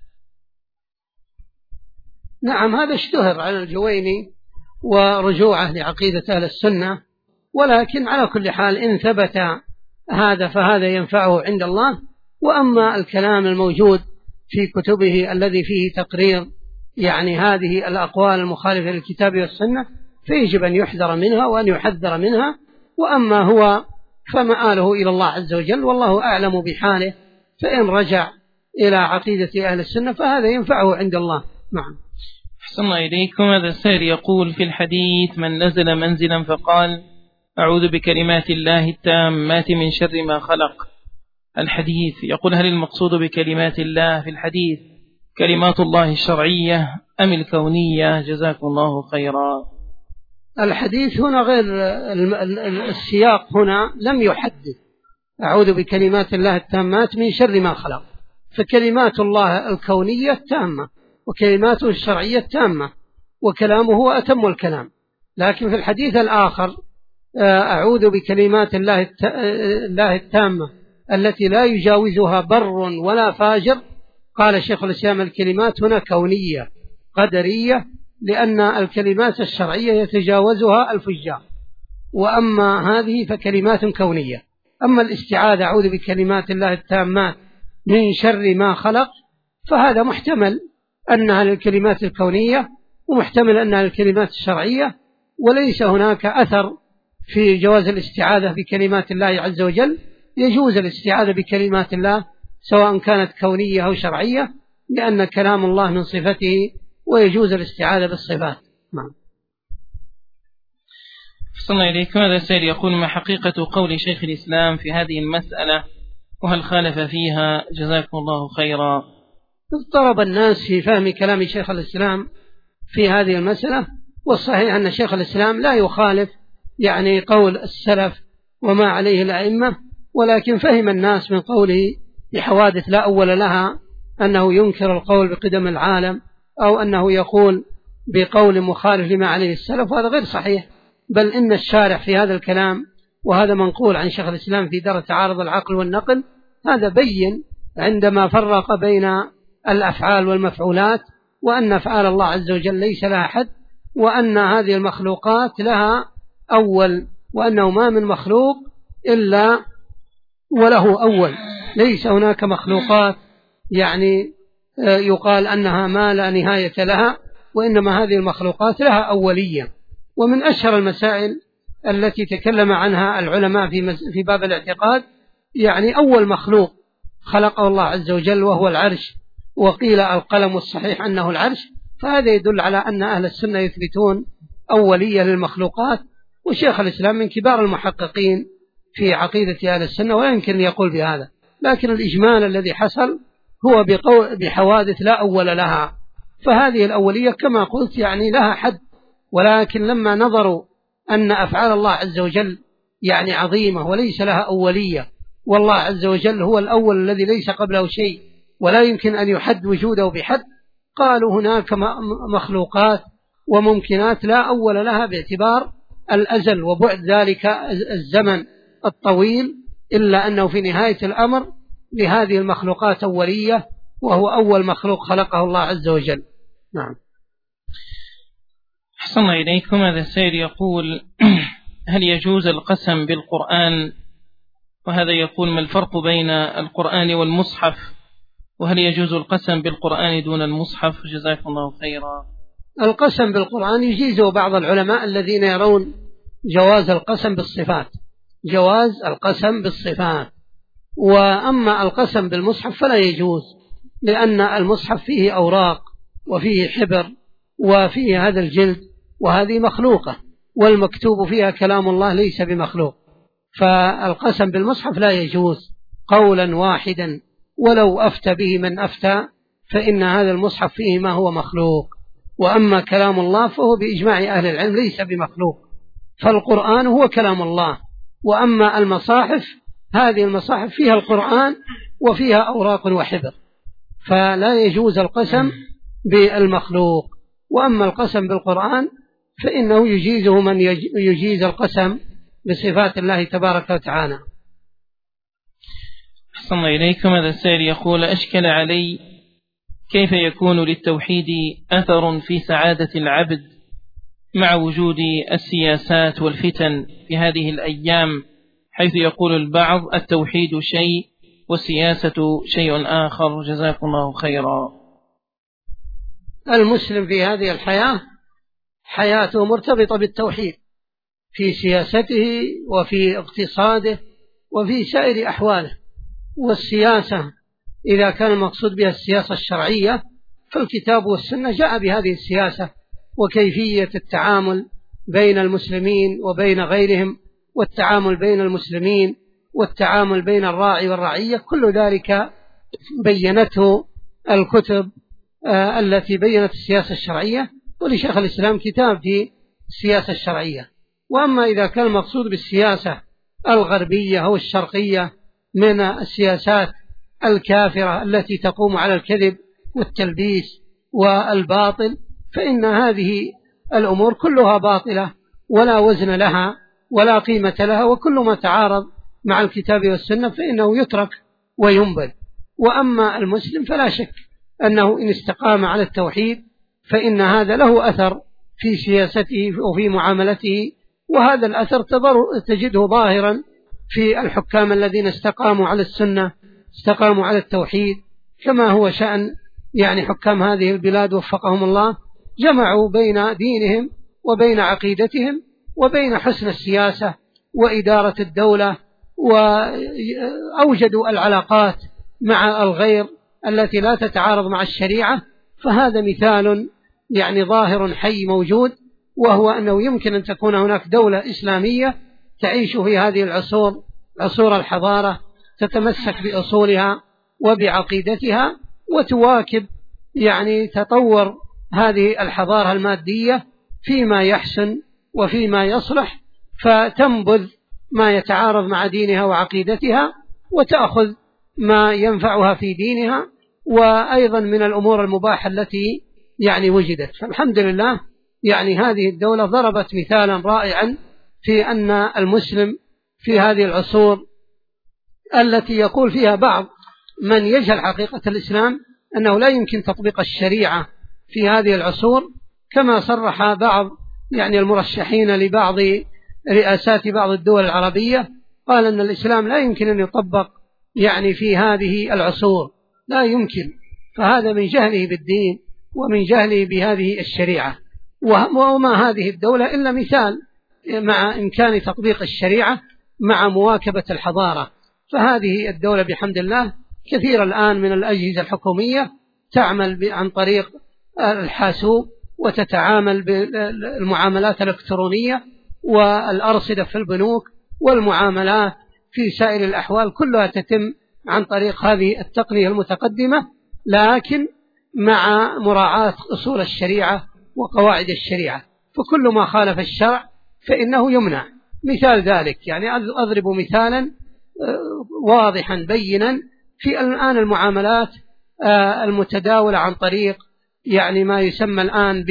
نعم، هذا اشتهر على الجويني ورجوعه لعقيدة أهل السنة، ولكن على كل حال إن ثبت هذا فهذا ينفعه عند الله. وأما الكلام الموجود في كتبه الذي فيه تقرير هذه الأقوال المخالفة للكتاب والسنة فيجب أن يحذر منها وأن يحذر منها. وأما هو فمآله إلى الله عز وجل، والله أعلم بحاله، فإن رجع إلى عقيدة أهل السنة فهذا ينفعه عند الله. نعم. أحسن الله إليكم. هذا السائل يقول: في الحديث من نزل منزلا فقال أعوذ بكلمات الله التامات من شر ما خلق، الحديث يقول: هل المقصود بكلمات الله في الحديث كلمات الله الشرعية أم الكونية؟ جزاكم الله خيرا. الحديث هنا غير السياق، هنا لم يحدد أعوذ بكلمات الله التامات من شر ما خلق، فكلمات الله الكونية تامة وكلماته الشرعية تامة، وكلامه هو أتم الكلام. لكن في الحديث الآخر أعوذ بكلمات الله التامة التي لا يجاوزها بر ولا فاجر، قال شيخ الإسلام الكلمات هنا كونية قدرية، لأن الكلمات الشرعية يتجاوزها الفجار، وأما هذه فكلمات كونية. أما الاستعاذة أعوذ بكلمات الله التامات من شر ما خلق، فهذا محتمل أنها للكلمات الكونية ومحتمل أنها للكلمات الشرعية، وليس هناك أثر في جواز الاستعاذة بكلمات الله عز وجل. يجوز الاستعاذة بكلمات الله سواء كانت كونية أو شرعية، لأن كلام الله من صفته، ويجوز الاستعاذة بالصفات. نعم. أحسن الله إليكم. هذا السائل يقول: ما حقيقة قول شيخ الإسلام في هذه المسألة وهل خالف فيها؟ جزاكم الله خيرا. اضطرب الناس في فهم كلام شيخ الإسلام في هذه المسألة، والصحيح أن شيخ الإسلام لا يخالف قول السلف وما عليه الأئمة، ولكن فهم الناس من قوله بحوادث لا أول لها أنه ينكر القول بقدم العالم، أو أنه يقول بقول مخالف لما عليه السلف، وهذا غير صحيح. بل إن الشارح في هذا الكلام وهذا منقول عن شيخ الإسلام في درء تعارض العقل والنقل. هذا بين عندما فرق بين الأفعال والمفعولات، وأن أفعال الله عز وجل ليس لها حد، وأن هذه المخلوقات لها أول، وأنه ما من مخلوق إلا وله أول. ليس هناك مخلوقات يعني يقال أنها ما لا نهاية لها، وإنما هذه المخلوقات لها أولية. ومن أشهر المسائل التي تكلم عنها العلماء في باب الاعتقاد يعني أول مخلوق خلقه الله عز وجل وهو العرش، وقيل القلم، الصحيح أنه العرش. فهذا يدل على أن أهل السنة يثبتون أولية للمخلوقات، وشيخ الإسلام من كبار المحققين في عقيدة أهل السنة ولا يمكن أن يقول بهذا. لكن الإجمال الذي حصل هو بحوادث لا أول لها، فهذه الأولية كما قلت يعني لها حد. ولكن لما نظروا أن أفعال الله عز وجل يعني عظيمة وليس لها أولية، والله عز وجل هو الأول الذي ليس قبله شيء ولا يمكن أن يحد وجوده بحد، قالوا هناك مخلوقات وممكنات لا أول لها باعتبار الأزل وبعد ذلك الزمن الطويل، إلا أنه في نهاية الأمر لهذه المخلوقات أولية، وهو أول مخلوق خلقه الله عز وجل. نعم. أحسن إليكم. هذا السائل يقول: هل يجوز القسم بالقرآن؟ وهذا يقول: ما الفرق بين القرآن والمصحف؟ وهل يجوز القسم بالقرآن دون المصحف؟ جزاكم الله خيرا. القسم بالقرآن يجيزه بعض العلماء الذين يرون جواز القسم بالصفات، جواز القسم بالصفات. وأما القسم بالمصحف فلا يجوز، لأن المصحف فيه أوراق وفيه حبر وفيه هذا الجلد، وهذه مخلوقة، والمكتوب فيها كلام الله ليس بمخلوق. فالقسم بالمصحف لا يجوز قولا واحدا ولو أفتى به من أفتى، فإن هذا المصحف فيه ما هو مخلوق. وأما كلام الله فهو بإجماع أهل العلم ليس بمخلوق، فالقرآن هو كلام الله. وأما المصاحف هذه المصاحف فيها القرآن وفيها أوراق وحبر، فلا يجوز القسم بالمخلوق. وأما القسم بالقرآن فإنه يجيزه من يجيز القسم بصفات الله تبارك وتعالى. أحسن إليكم. هذا السائل يقول: أشكل علي كيف يكون للتوحيد أثر في سعادة العبد مع وجود السياسات والفتن في هذه الأيام، حيث يقول البعض التوحيد شيء والسياسة شيء آخر؟ جزاكم الله خيرا. المسلم في هذه الحياة حياته مرتبطة بالتوحيد في سياسته وفي اقتصاده وفي سائر أحواله. والسياسة إذا كان المقصود بها السياسة الشرعية فالكتاب والسنة جاء بهذه السياسة وكيفية التعامل بين المسلمين وبين غيرهم، والتعامل بين المسلمين والتعامل بين الراعي والرعية، كل ذلك بينته الكتب التي بينت السياسة الشرعية، ولشيخ الإسلام كتاب في السياسة الشرعية. وأما إذا كان المقصود بالسياسة الغربية أو الشرقية من السياسات الكافرة التي تقوم على الكذب والتلبيس والباطل، فإن هذه الأمور كلها باطلة ولا وزن لها ولا قيمة لها، وكل ما تعارض مع الكتاب والسنة فإنه يترك وينبذ. وأما المسلم فلا شك أنه إن استقام على التوحيد فإن هذا له أثر في سياسته وفي معاملته، وهذا الأثر تجده ظاهرا في الحكام الذين استقاموا على السنة، استقاموا على التوحيد، كما هو شأن يعني حكام هذه البلاد وفقهم الله، جمعوا بين دينهم وبين عقيدتهم وبين حسن السياسة وإدارة الدولة، وأوجدوا العلاقات مع الغير التي لا تتعارض مع الشريعة. فهذا مثال يعني ظاهر حي موجود، وهو أنه يمكن أن تكون هناك دولة إسلامية تعيش في هذه العصور، عصور الحضارة، تتمسك بأصولها وبعقيدتها وتواكب يعني تطور هذه الحضارة المادية فيما يحسن وفيما يصلح، فتنبذ ما يتعارض مع دينها وعقيدتها وتأخذ ما ينفعها في دينها، وأيضا من الأمور المباحة التي يعني وجدت. فالحمد لله يعني هذه الدولة ضربت مثالا رائعا في أن المسلم في هذه العصور التي يقول فيها بعض من يجهل حقيقة الإسلام أنه لا يمكن تطبيق الشريعة في هذه العصور، كما صرح بعض المرشحين لبعض رئاسات بعض الدول العربية، قال أن الإسلام لا يمكن أن يطبق في هذه العصور، لا يمكن. فهذا من جهله بالدين ومن جهله بهذه الشريعة. وما هذه الدولة إلا مثال مع إمكان تطبيق الشريعة مع مواكبة الحضارة. فهذه الدولة بحمد الله كثير الآن من الأجهزة الحكومية تعمل عن طريق الحاسوب وتتعامل بالمعاملات الإلكترونية، والأرصدة في البنوك والمعاملات في سائر الأحوال كلها تتم عن طريق هذه التقنية المتقدمة، لكن مع مراعاة أصول الشريعة وقواعد الشريعة. فكل ما خالف الشرع فإنه يمنع. مثال ذلك أضرب مثالا واضحا بينا في الآن المعاملات المتداولة عن طريق ما يسمى الآن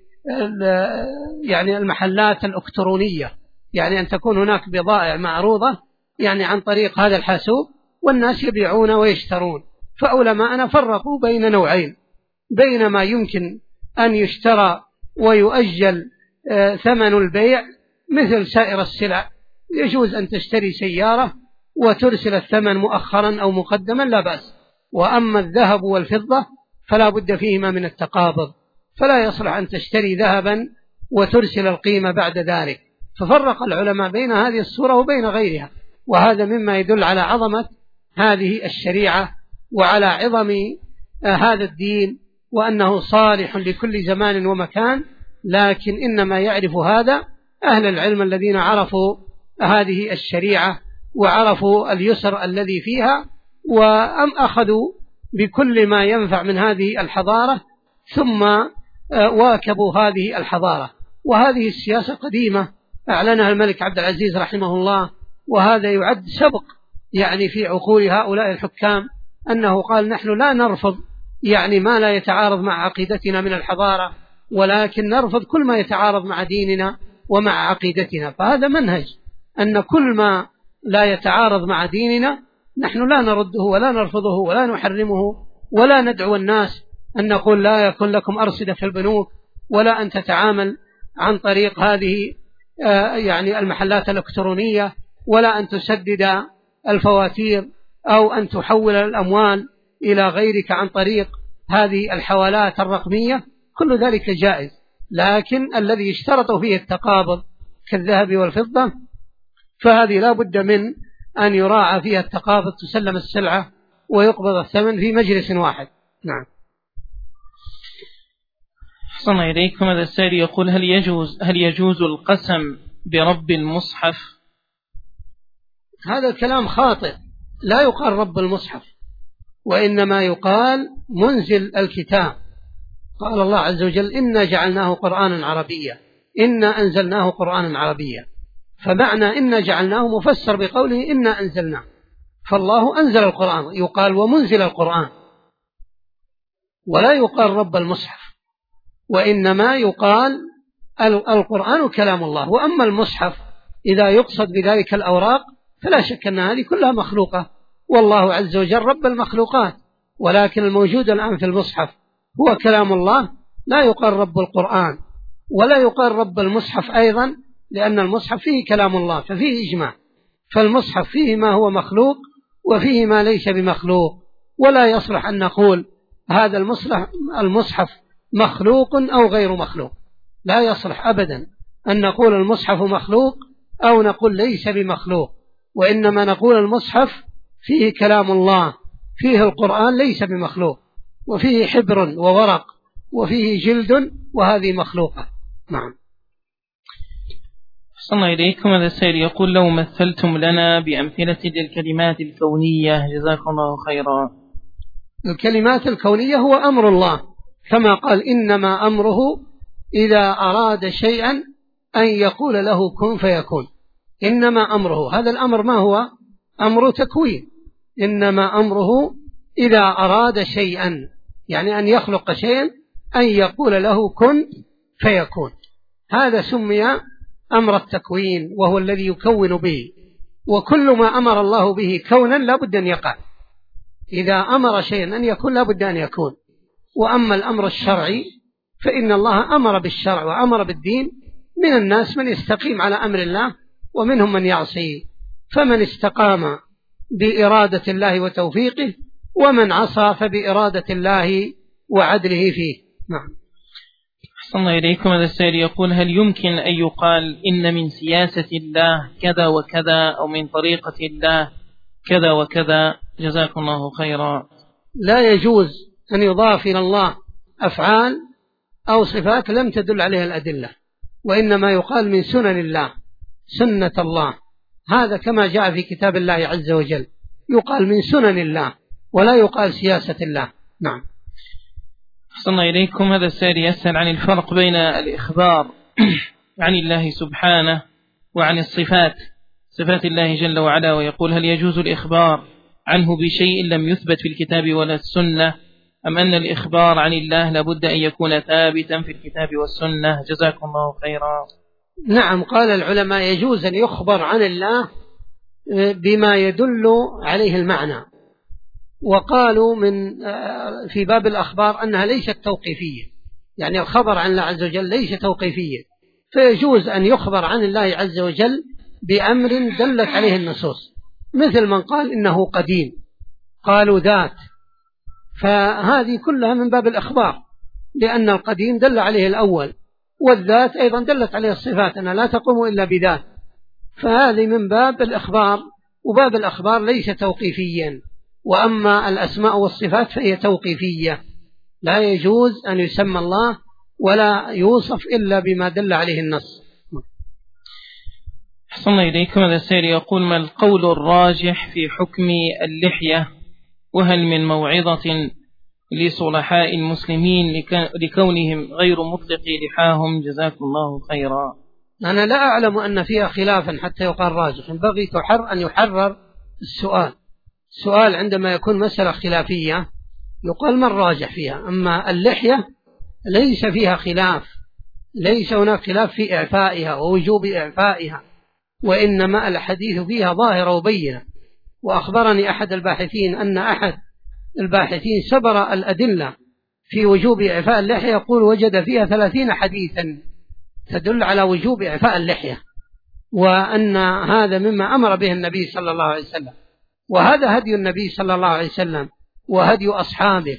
المحلات الإلكترونية، أن تكون هناك بضائع معروضة عن طريق هذا الحاسوب والناس يبيعون ويشترون. فعلماءنا فرقوا بين نوعين: بين ما يمكن أن يشترى ويؤجل ثمن البيع مثل سائر السلع، يجوز أن تشتري سيارة وترسل الثمن مؤخرا أو مقدما لا بأس. وأما الذهب والفضة فلا بد فيهما من التقابض، فلا يصلح أن تشتري ذهبا وترسل القيمة بعد ذلك. ففرق العلماء بين هذه الصورة وبين غيرها، وهذا مما يدل على عظمة هذه الشريعة وعلى عظم هذا الدين، وأنه صالح لكل زمان ومكان. لكن إنما يعرف هذا أهل العلم الذين عرفوا هذه الشريعة وعرفوا اليسر الذي فيها، وأم أخذوا بكل ما ينفع من هذه الحضارة ثم واكبوا هذه الحضارة. وهذه السياسة قديمة أعلنها الملك عبد العزيز رحمه الله، وهذا يعد سبق في عقول هؤلاء الحكام، أنه قال: نحن لا نرفض ما لا يتعارض مع عقيدتنا من الحضارة، ولكن نرفض كل ما يتعارض مع ديننا ومع عقيدتنا. فهذا منهج، أن كل ما لا يتعارض مع ديننا نحن لا نرده ولا نرفضه ولا نحرمه، ولا ندعو الناس أن نقول لا يكون لكم أرصدة في البنوك، ولا أن تتعامل عن طريق هذه المحلات الإلكترونية، ولا أن تسدد الفواتير أو أن تحول الأموال إلى غيرك عن طريق هذه الحوالات الرقمية. كل ذلك جائز، لكن الذي يشترط فيه التقابض كالذهب والفضة فهذه لا بد من أن يراعى فيها التقابض، تسلم السلعة ويقبض الثمن في مجلس واحد. نعم. أحسن إليكم. هذا السائل يقول: هل يجوز القسم برب المصحف؟ هذا الكلام خاطئ، لا يقال رب المصحف، وإنما يقال منزل الكتاب. قال الله عز وجل: إنا جعلناه قرآنا عربيا، إنا أنزلناه قرآنا عربيا. فمعنى إنا جعلناه مفسر بقوله إنا أنزلناه، فالله أنزل القرآن، يقال ومنزل القرآن، ولا يقال رب المصحف، وإنما يقال القرآن كلام الله. وأما المصحف إذا يقصد بذلك الأوراق فلا شك أن هذه كلها مخلوقة، والله عز وجل رب المخلوقات، ولكن الموجود الآن في المصحف هو كلام الله، لا يقال رب القرآن ولا يقال رب المصحف أيضا، لأن المصحف فيه كلام الله، ففيه إجماع. فالمصحف فيه ما هو مخلوق وفيه ما ليس بمخلوق، ولا يصلح أن نقول هذا المصحف مخلوق أو غير مخلوق، لا يصلح أبدا أن نقول المصحف مخلوق أو نقول ليس بمخلوق، وإنما نقول المصحف فيه كلام الله، فيه القرآن ليس بمخلوق، وفيه حبر وورق وفيه جلد، وهذه مخلوقة. نعم. أحسن إليكم. هذا السائل يقول: لو مثلتم لنا بأمثلة للكلمات الكونية جزاكم الله خيرا. الكلمات الكونية هو أمر الله، كما قال: إنما أمره إذا أراد شيئا أن يقول له كن فيكون. إنما أمره، هذا الأمر ما هو؟ أمر تكوين. إنما أمره إذا أراد شيئا، يعني أن يخلق شيئا أن يقول له كن فيكون. هذا سمي أمر التكوين، وهو الذي يكون به. وكل ما أمر الله به كونا لا بد أن يقع. إذا أمر شيئا أن يكون لا بد أن يكون. وأما الأمر الشرعي فإن الله أمر بالشرع وأمر بالدين. من الناس من يستقيم على أمر الله ومنهم من يعصي، فمن استقام بإرادة الله وتوفيقه، ومن عصى فبإرادة الله وعدله فيه. نعم. أحسن الله إليكم. هذا السائل يقول: هل يمكن أن يقال إن من سياسة الله كذا وكذا، أو من طريقة الله كذا وكذا؟ جزاكم الله خيرا. لا يجوز أن يضاف إلى الله أفعال أو صفات لم تدل عليها الأدلة، وإنما يقال من سنن الله، سنة الله. هذا كما جاء في كتاب الله عز وجل، يقال من سنن الله ولا يقال سياسة الله. نعم. أحسن الله إليكم. هذا السائل يسأل عن الفرق بين الإخبار عن الله سبحانه وعن الصفات، صفات الله جل وعلا، ويقول: هل يجوز الإخبار عنه بشيء لم يثبت في الكتاب ولا السنة، أم أن الإخبار عن الله لابد أن يكون ثابتا في الكتاب والسنة؟ جزاكم الله خيرا. نعم، قال العلماء يجوز أن يخبر عن الله بما يدل عليه المعنى، وقالوا في باب الأخبار أنها ليست توقيفية، يعني الخبر عن الله عز وجل ليس توقيفية، فيجوز أن يخبر عن الله عز وجل بأمر دلت عليه النصوص، مثل من قال إنه قديم، قالوا ذات، فهذه كلها من باب الإخبار، لأن القديم دل عليه الأول، والذات أيضا دلت عليه الصفات أنها لا تقوم إلا بذات، فهذه من باب الإخبار، وباب الأخبار ليس توقيفيا. وأما الأسماء والصفات فهي توقيفية، لا يجوز أن يسمى الله ولا يوصف إلا بما دل عليه النص. أحسن الله إليكم. هذا السائل يقول: ما القول الراجح في حكم اللحية، وهل من موعظة لصلحاء المسلمين لكونهم غير مطلق لحاهم؟ جزاكم الله خيرا. أنا لا أعلم أن فيها خلافا حتى يقال راجح، ينبغي أن يحرر السؤال عندما يكون مسألة خلافية يقال ما الراجح فيها. أما اللحية ليس فيها خلاف، ليس هناك خلاف في إعفائها ووجوب إعفائها، وإنما الحديث فيها ظاهرة وبينة. وأخبرني أحد الباحثين أن أحد الباحثين سبر الأدلة في وجوب إعفاء اللحية، يقول وجد فيها 30 حديثا تدل على وجوب إعفاء اللحية، وأن هذا مما أمر به النبي صلى الله عليه وسلم، وهذا هدي النبي صلى الله عليه وسلم وهدي أصحابه.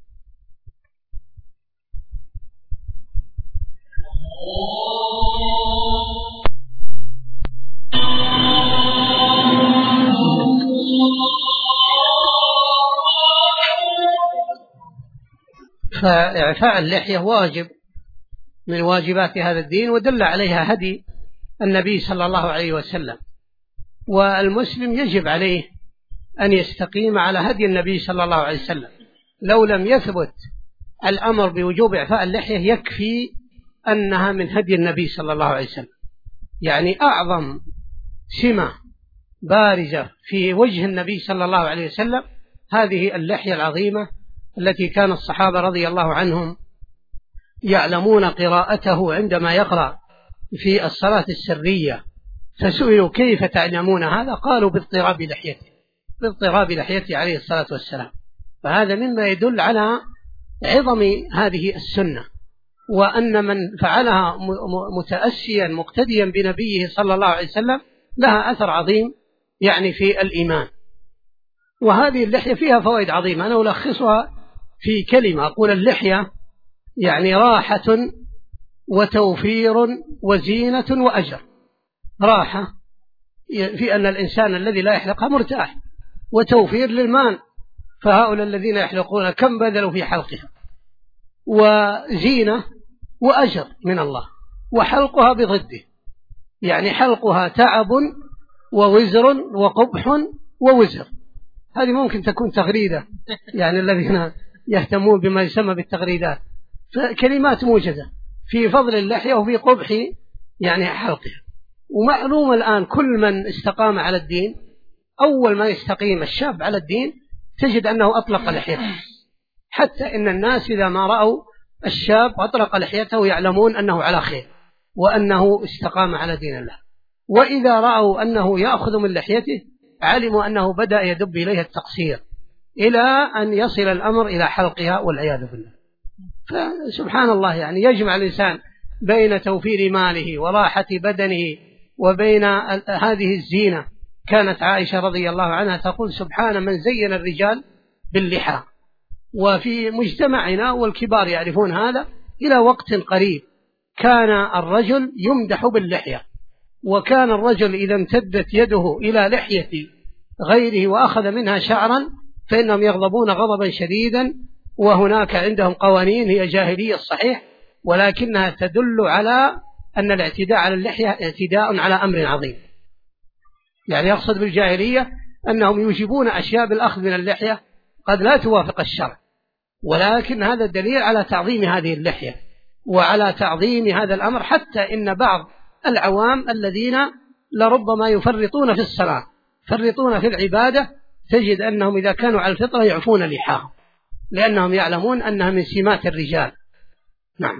فإعفاء اللحية واجب من واجبات هذا الدين، ودل عليها هدي النبي صلى الله عليه وسلم، والمسلم يجب عليه أن يستقيم على هدي النبي صلى الله عليه وسلم. لو لم يثبت الأمر بوجوب إعفاء اللحية يكفي أنها من هدي النبي صلى الله عليه وسلم. يعني أعظم سمة بارزة في وجه النبي صلى الله عليه وسلم هذه اللحية العظيمة التي كان الصحابة رضي الله عنهم يعلمون قراءته عندما يقرأ في الصلاة السرية، فسئلوا كيف تعلمون هذا؟ قالوا باضطراب لحيته عليه الصلاة والسلام. فهذا مما يدل على عظم هذه السنة، وأن من فعلها متأسيا مقتديا بنبيه صلى الله عليه وسلم لها أثر عظيم يعني في الإيمان. وهذه اللحية فيها فوائد عظيمة، أنا ألخصها في كلمة، أقول اللحية يعني راحة وتوفير وزينة وأجر. راحة في أن الإنسان الذي لا يحلقها مرتاح، وتوفير للمال، فهؤلاء الذين يحلقون كم بذلوا في حلقها، وزينة وأجر من الله. وحلقها بضده، يعني حلقها تعب ووزر وقبح ووزر، هذه ممكن تكون تغريدة، يعني الذين يهتمون بما يسمى بالتغريدات، فكلمات موجزة في فضل اللحية وفي قبح يعني حلقها. ومعلوم الآن كل من استقام على الدين، أول ما يستقيم الشاب على الدين تجد أنه أطلق لحيته، حتى إن الناس إذا ما رأوا الشاب أطلق لحيته يعلمون أنه على خير وأنه استقام على دين الله. وإذا رأوا أنه يأخذ من لحيته علموا أنه بدأ يدب إليها التقصير إلى أن يصل الأمر إلى حلقها والعياذ بالله. فسبحان الله، يعني يجمع الإنسان بين توفير ماله وراحة بدنه وبين هذه الزينة. كانت عائشة رضي الله عنها تقول: سبحان من زين الرجال باللحى. وفي مجتمعنا والكبار يعرفون هذا، إلى وقت قريب كان الرجل يمدح باللحية، وكان الرجل إذا امتدت يده إلى لحية غيره وأخذ منها شعرا فإنهم يغضبون غضبا شديدا. وهناك عندهم قوانين هي جاهلية الصحيح، ولكنها تدل على أن الاعتداء على اللحية اعتداء على أمر عظيم. يعني يقصد بالجاهلية أنهم يوجبون أشياء بالأخذ من اللحية قد لا توافق الشرع، ولكن هذا دليل على تعظيم هذه اللحية وعلى تعظيم هذا الأمر، حتى إن بعض العوام الذين لربما يفرطون في الصلاة يفرطون في العبادة تجد أنهم إذا كانوا على الفطرة يعفون لحاهم لأنهم يعلمون أنها من سمات الرجال. نعم.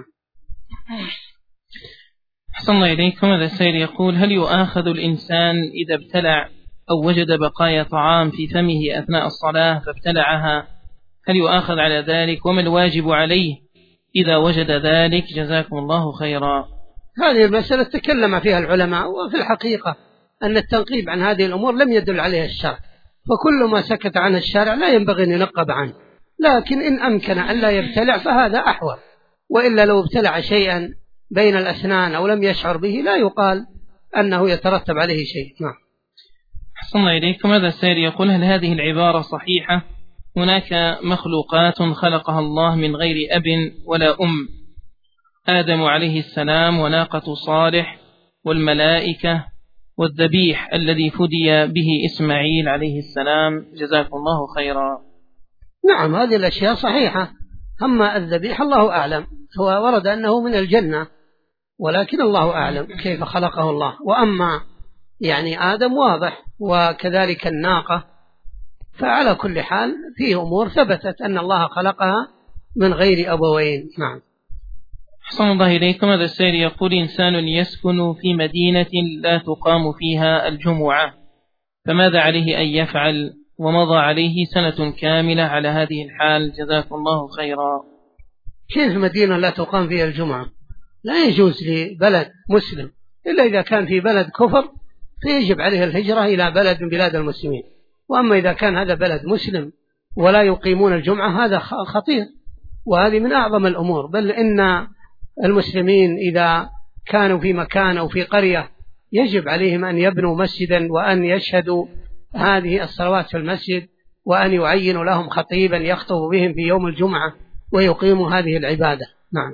أحسن الله إليكم. هذا السائل يقول: هل يؤاخذ الإنسان إذا ابتلع أو وجد بقايا طعام في فمه أثناء الصلاة فابتلعها؟ هل يؤاخذ على ذلك؟ وما الواجب عليه إذا وجد ذلك؟ جزاكم الله خيرا. هذه المسألة تكلم فيها العلماء، وفي الحقيقة أن التنقيب عن هذه الأمور لم يدل عليها الشرع، فكل ما سكت عنه الشارع لا ينبغي أن ينقب عنه، لكن إن أمكن أن لا يبتلع فهذا أحوال، وإلا لو ابتلع شيئا بين الأسنان أو لم يشعر به لا يقال أنه يترتب عليه شيء. نعم. أحسن الله إليكم. هذا السائل يقول: هل هذه العبارة صحيحة؟ هناك مخلوقات خلقها الله من غير أب ولا أم، آدم عليه السلام وناقة صالح والملائكة والذبيح الذي فدي به إسماعيل عليه السلام، جزاكم الله خيرا. نعم، هذه الأشياء صحيحة. أما الذبيح الله أعلم، هو ورد أنه من الجنة، ولكن الله أعلم كيف خلقه الله. وأما يعني آدم واضح، وكذلك الناقة، فعلى كل حال فيه أمور ثبتت أن الله خلقها من غير أبوين. نعم. أحسن الله إليكم. هذا السائل يقول: إنسان يسكن في مدينة لا تقام فيها الجمعة، فماذا عليه أن يفعل؟ ومضى عليه سنة كاملة على هذه الحال، جزاكم الله خيرا. كيف مدينة لا تقام فيها الجمعة؟ لا يجوز لبلد مسلم إلا إذا كان في بلد كفر فيجب عليه الهجرة إلى بلد من بلاد المسلمين. وأما إذا كان هذا بلد مسلم ولا يقيمون الجمعة هذا خطير، وهذه من أعظم الأمور. بل إن المسلمين إذا كانوا في مكان أو في قرية يجب عليهم أن يبنوا مسجدا وأن يشهدوا هذه الصلوات في المسجد، وأن يعينوا لهم خطيبا يخطب بهم في يوم الجمعة ويقيموا هذه العبادة. نعم.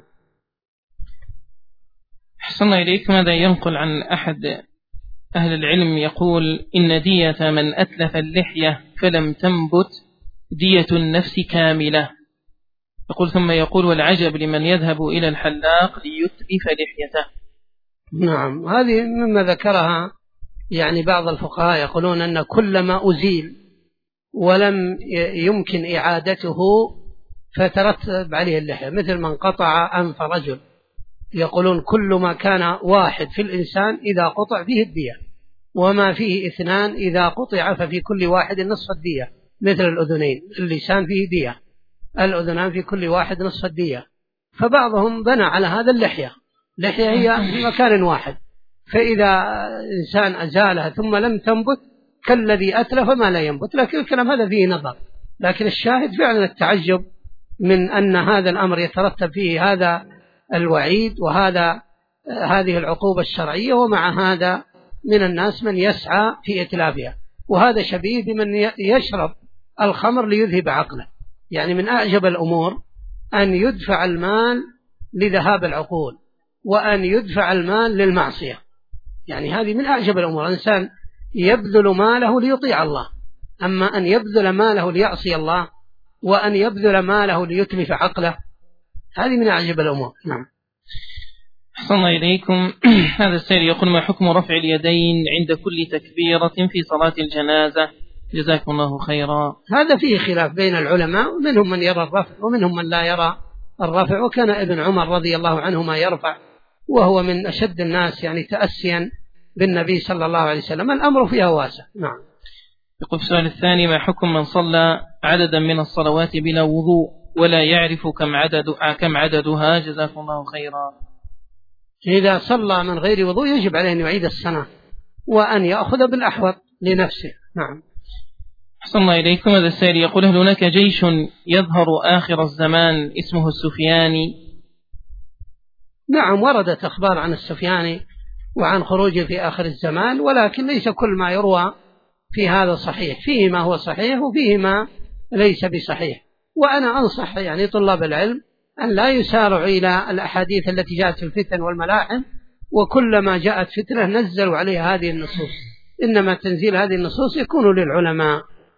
أحسن الله إليكم. هذا ينقل عن أحد أهل العلم يقول: إن دية من أتلف اللحية فلم تنبت دية النفس كاملة. يقول ثم يقول: والعجب لمن يذهب إلى الحلاق ليتلف لحيته. نعم، هذه مما ذكرها يعني بعض الفقهاء، يقولون أن كل ما أزيل ولم يمكن إعادته فترتب عليه اللحية، مثل من قطع أنف رجل، يقولون كل ما كان واحد في الإنسان إذا قطع فيه الدية، وما فيه اثنان إذا قطع ففي كل واحد نصف الدية، مثل الأذنين، اللسان فيه دية، الأذنان في كل واحد نصف الدية. فبعضهم بنى على هذا اللحية هي في مكان واحد، فإذا إنسان أزالها ثم لم تنبت كالذي أتلف ما لا ينبت. لكن الكلام هذا فيه نظر، لكن الشاهد فعلا التعجب من أن هذا الأمر يترتب فيه هذا الوعيد هذه العقوبة الشرعية، ومع هذا من الناس من يسعى في إتلافها. وهذا شبيه بمن يشرب الخمر ليذهب عقله. يعني من أعجب الأمور أن يدفع المال لذهاب العقول، وأن يدفع المال للمعصية. يعني هذه من أعجب الأمور، الإنسان يبذل ماله ليطيع الله، أما أن يبذل ماله ليعصي الله وأن يبذل ماله ليتلف عقله، هذه من أعجب الأمور. نعم. أحسن الله إليكم. هذا السائل يقول: ما حكم رفع اليدين عند كل تكبيرة في صلاة الجنازة؟ جزاكم الله خيرا. هذا فيه خلاف بين العلماء، منهم من يرى الرفع ومنهم من لا يرى الرفع. وكان ابن عمر رضي الله عنهما يرفع، وهو من أشد الناس يعني تأسيا بالنبي صلى الله عليه وسلم. الأمر فيها واسع. نعم. يقول في السؤال الثاني: ما حكم من صلى عددا من الصلوات بلا وضوء ولا يعرف كم عددها؟ جزاكم الله خيرا. إذا صلى من غير وضوء يجب عليه أن يعيد الصلاة وأن يأخذ بالأحوط لنفسه. نعم. أحسن الله إليكم. هذا السائل يقول: هل هناك جيش يظهر آخر الزمان اسمه السفياني؟ نعم، وردت أخبار عن السفياني وعن خروجه في آخر الزمان، ولكن ليس كل ما يروى في هذا صحيح، فيه ما هو صحيح وفيه ما ليس بصحيح. وأنا أنصح يعني طلاب العلم أن لا يسارعوا إلى الأحاديث التي جاءت في الفتن والملاحم، وكلما جاءت فتنة نزلوا عليها هذه النصوص، إنما تنزيل هذه النصوص يكون للعلماء.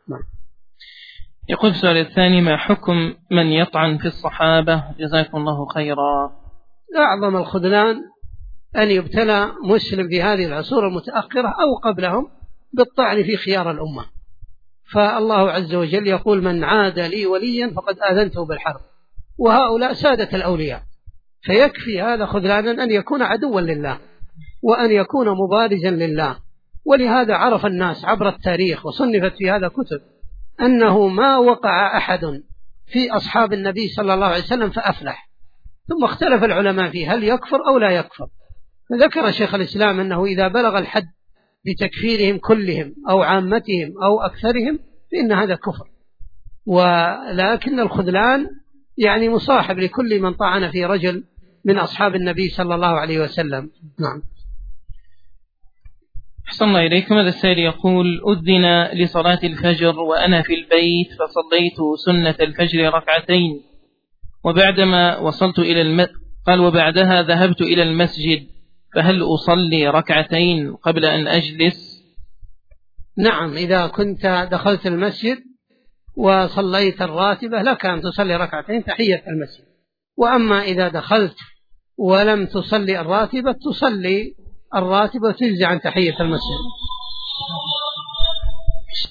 يقول السؤال الثاني: ما حكم من يطعن في الصحابة؟ جزاكم الله خيرا. أعظم الخذلان أن يبتلى مسلم في هذه العصور المتأخرة أو قبلهم بالطعن في خيار الأمة، فالله عز وجل يقول: من عاد لي وليا فقد آذنته بالحرب، وهؤلاء سادة الأولياء، فيكفي هذا خذلانا أن يكون عدوا لله وأن يكون مبارزا لله. ولهذا عرف الناس عبر التاريخ وصنفت في هذا كتب أنه ما وقع أحد في أصحاب النبي صلى الله عليه وسلم فأفلح، ثم اختلف العلماء فيه هل يكفر أو لا يكفر، فذكر شيخ الإسلام أنه إذا بلغ الحد بتكفيرهم كلهم أو عامتهم أو أكثرهم فإن هذا كفر. ولكن الخذلان يعني مصاحب لكل من طعن في رجل من أصحاب النبي صلى الله عليه وسلم. نعم. أحسن الله إليكم. هذا السائل يقول: أذن لصلاة الفجر وأنا في البيت فصليت سنة الفجر ركعتين، وبعدما وصلت إلى وبعدها ذهبت إلى المسجد، فهل أصلي ركعتين قبل أن أجلس؟ نعم، إذا كنت دخلت المسجد وصليت الراتبة لك أن تصلي ركعتين تحية المسجد. وأما إذا دخلت ولم تصلي الراتبة تصلي الراتبة وتجزي عن تحية المسجد.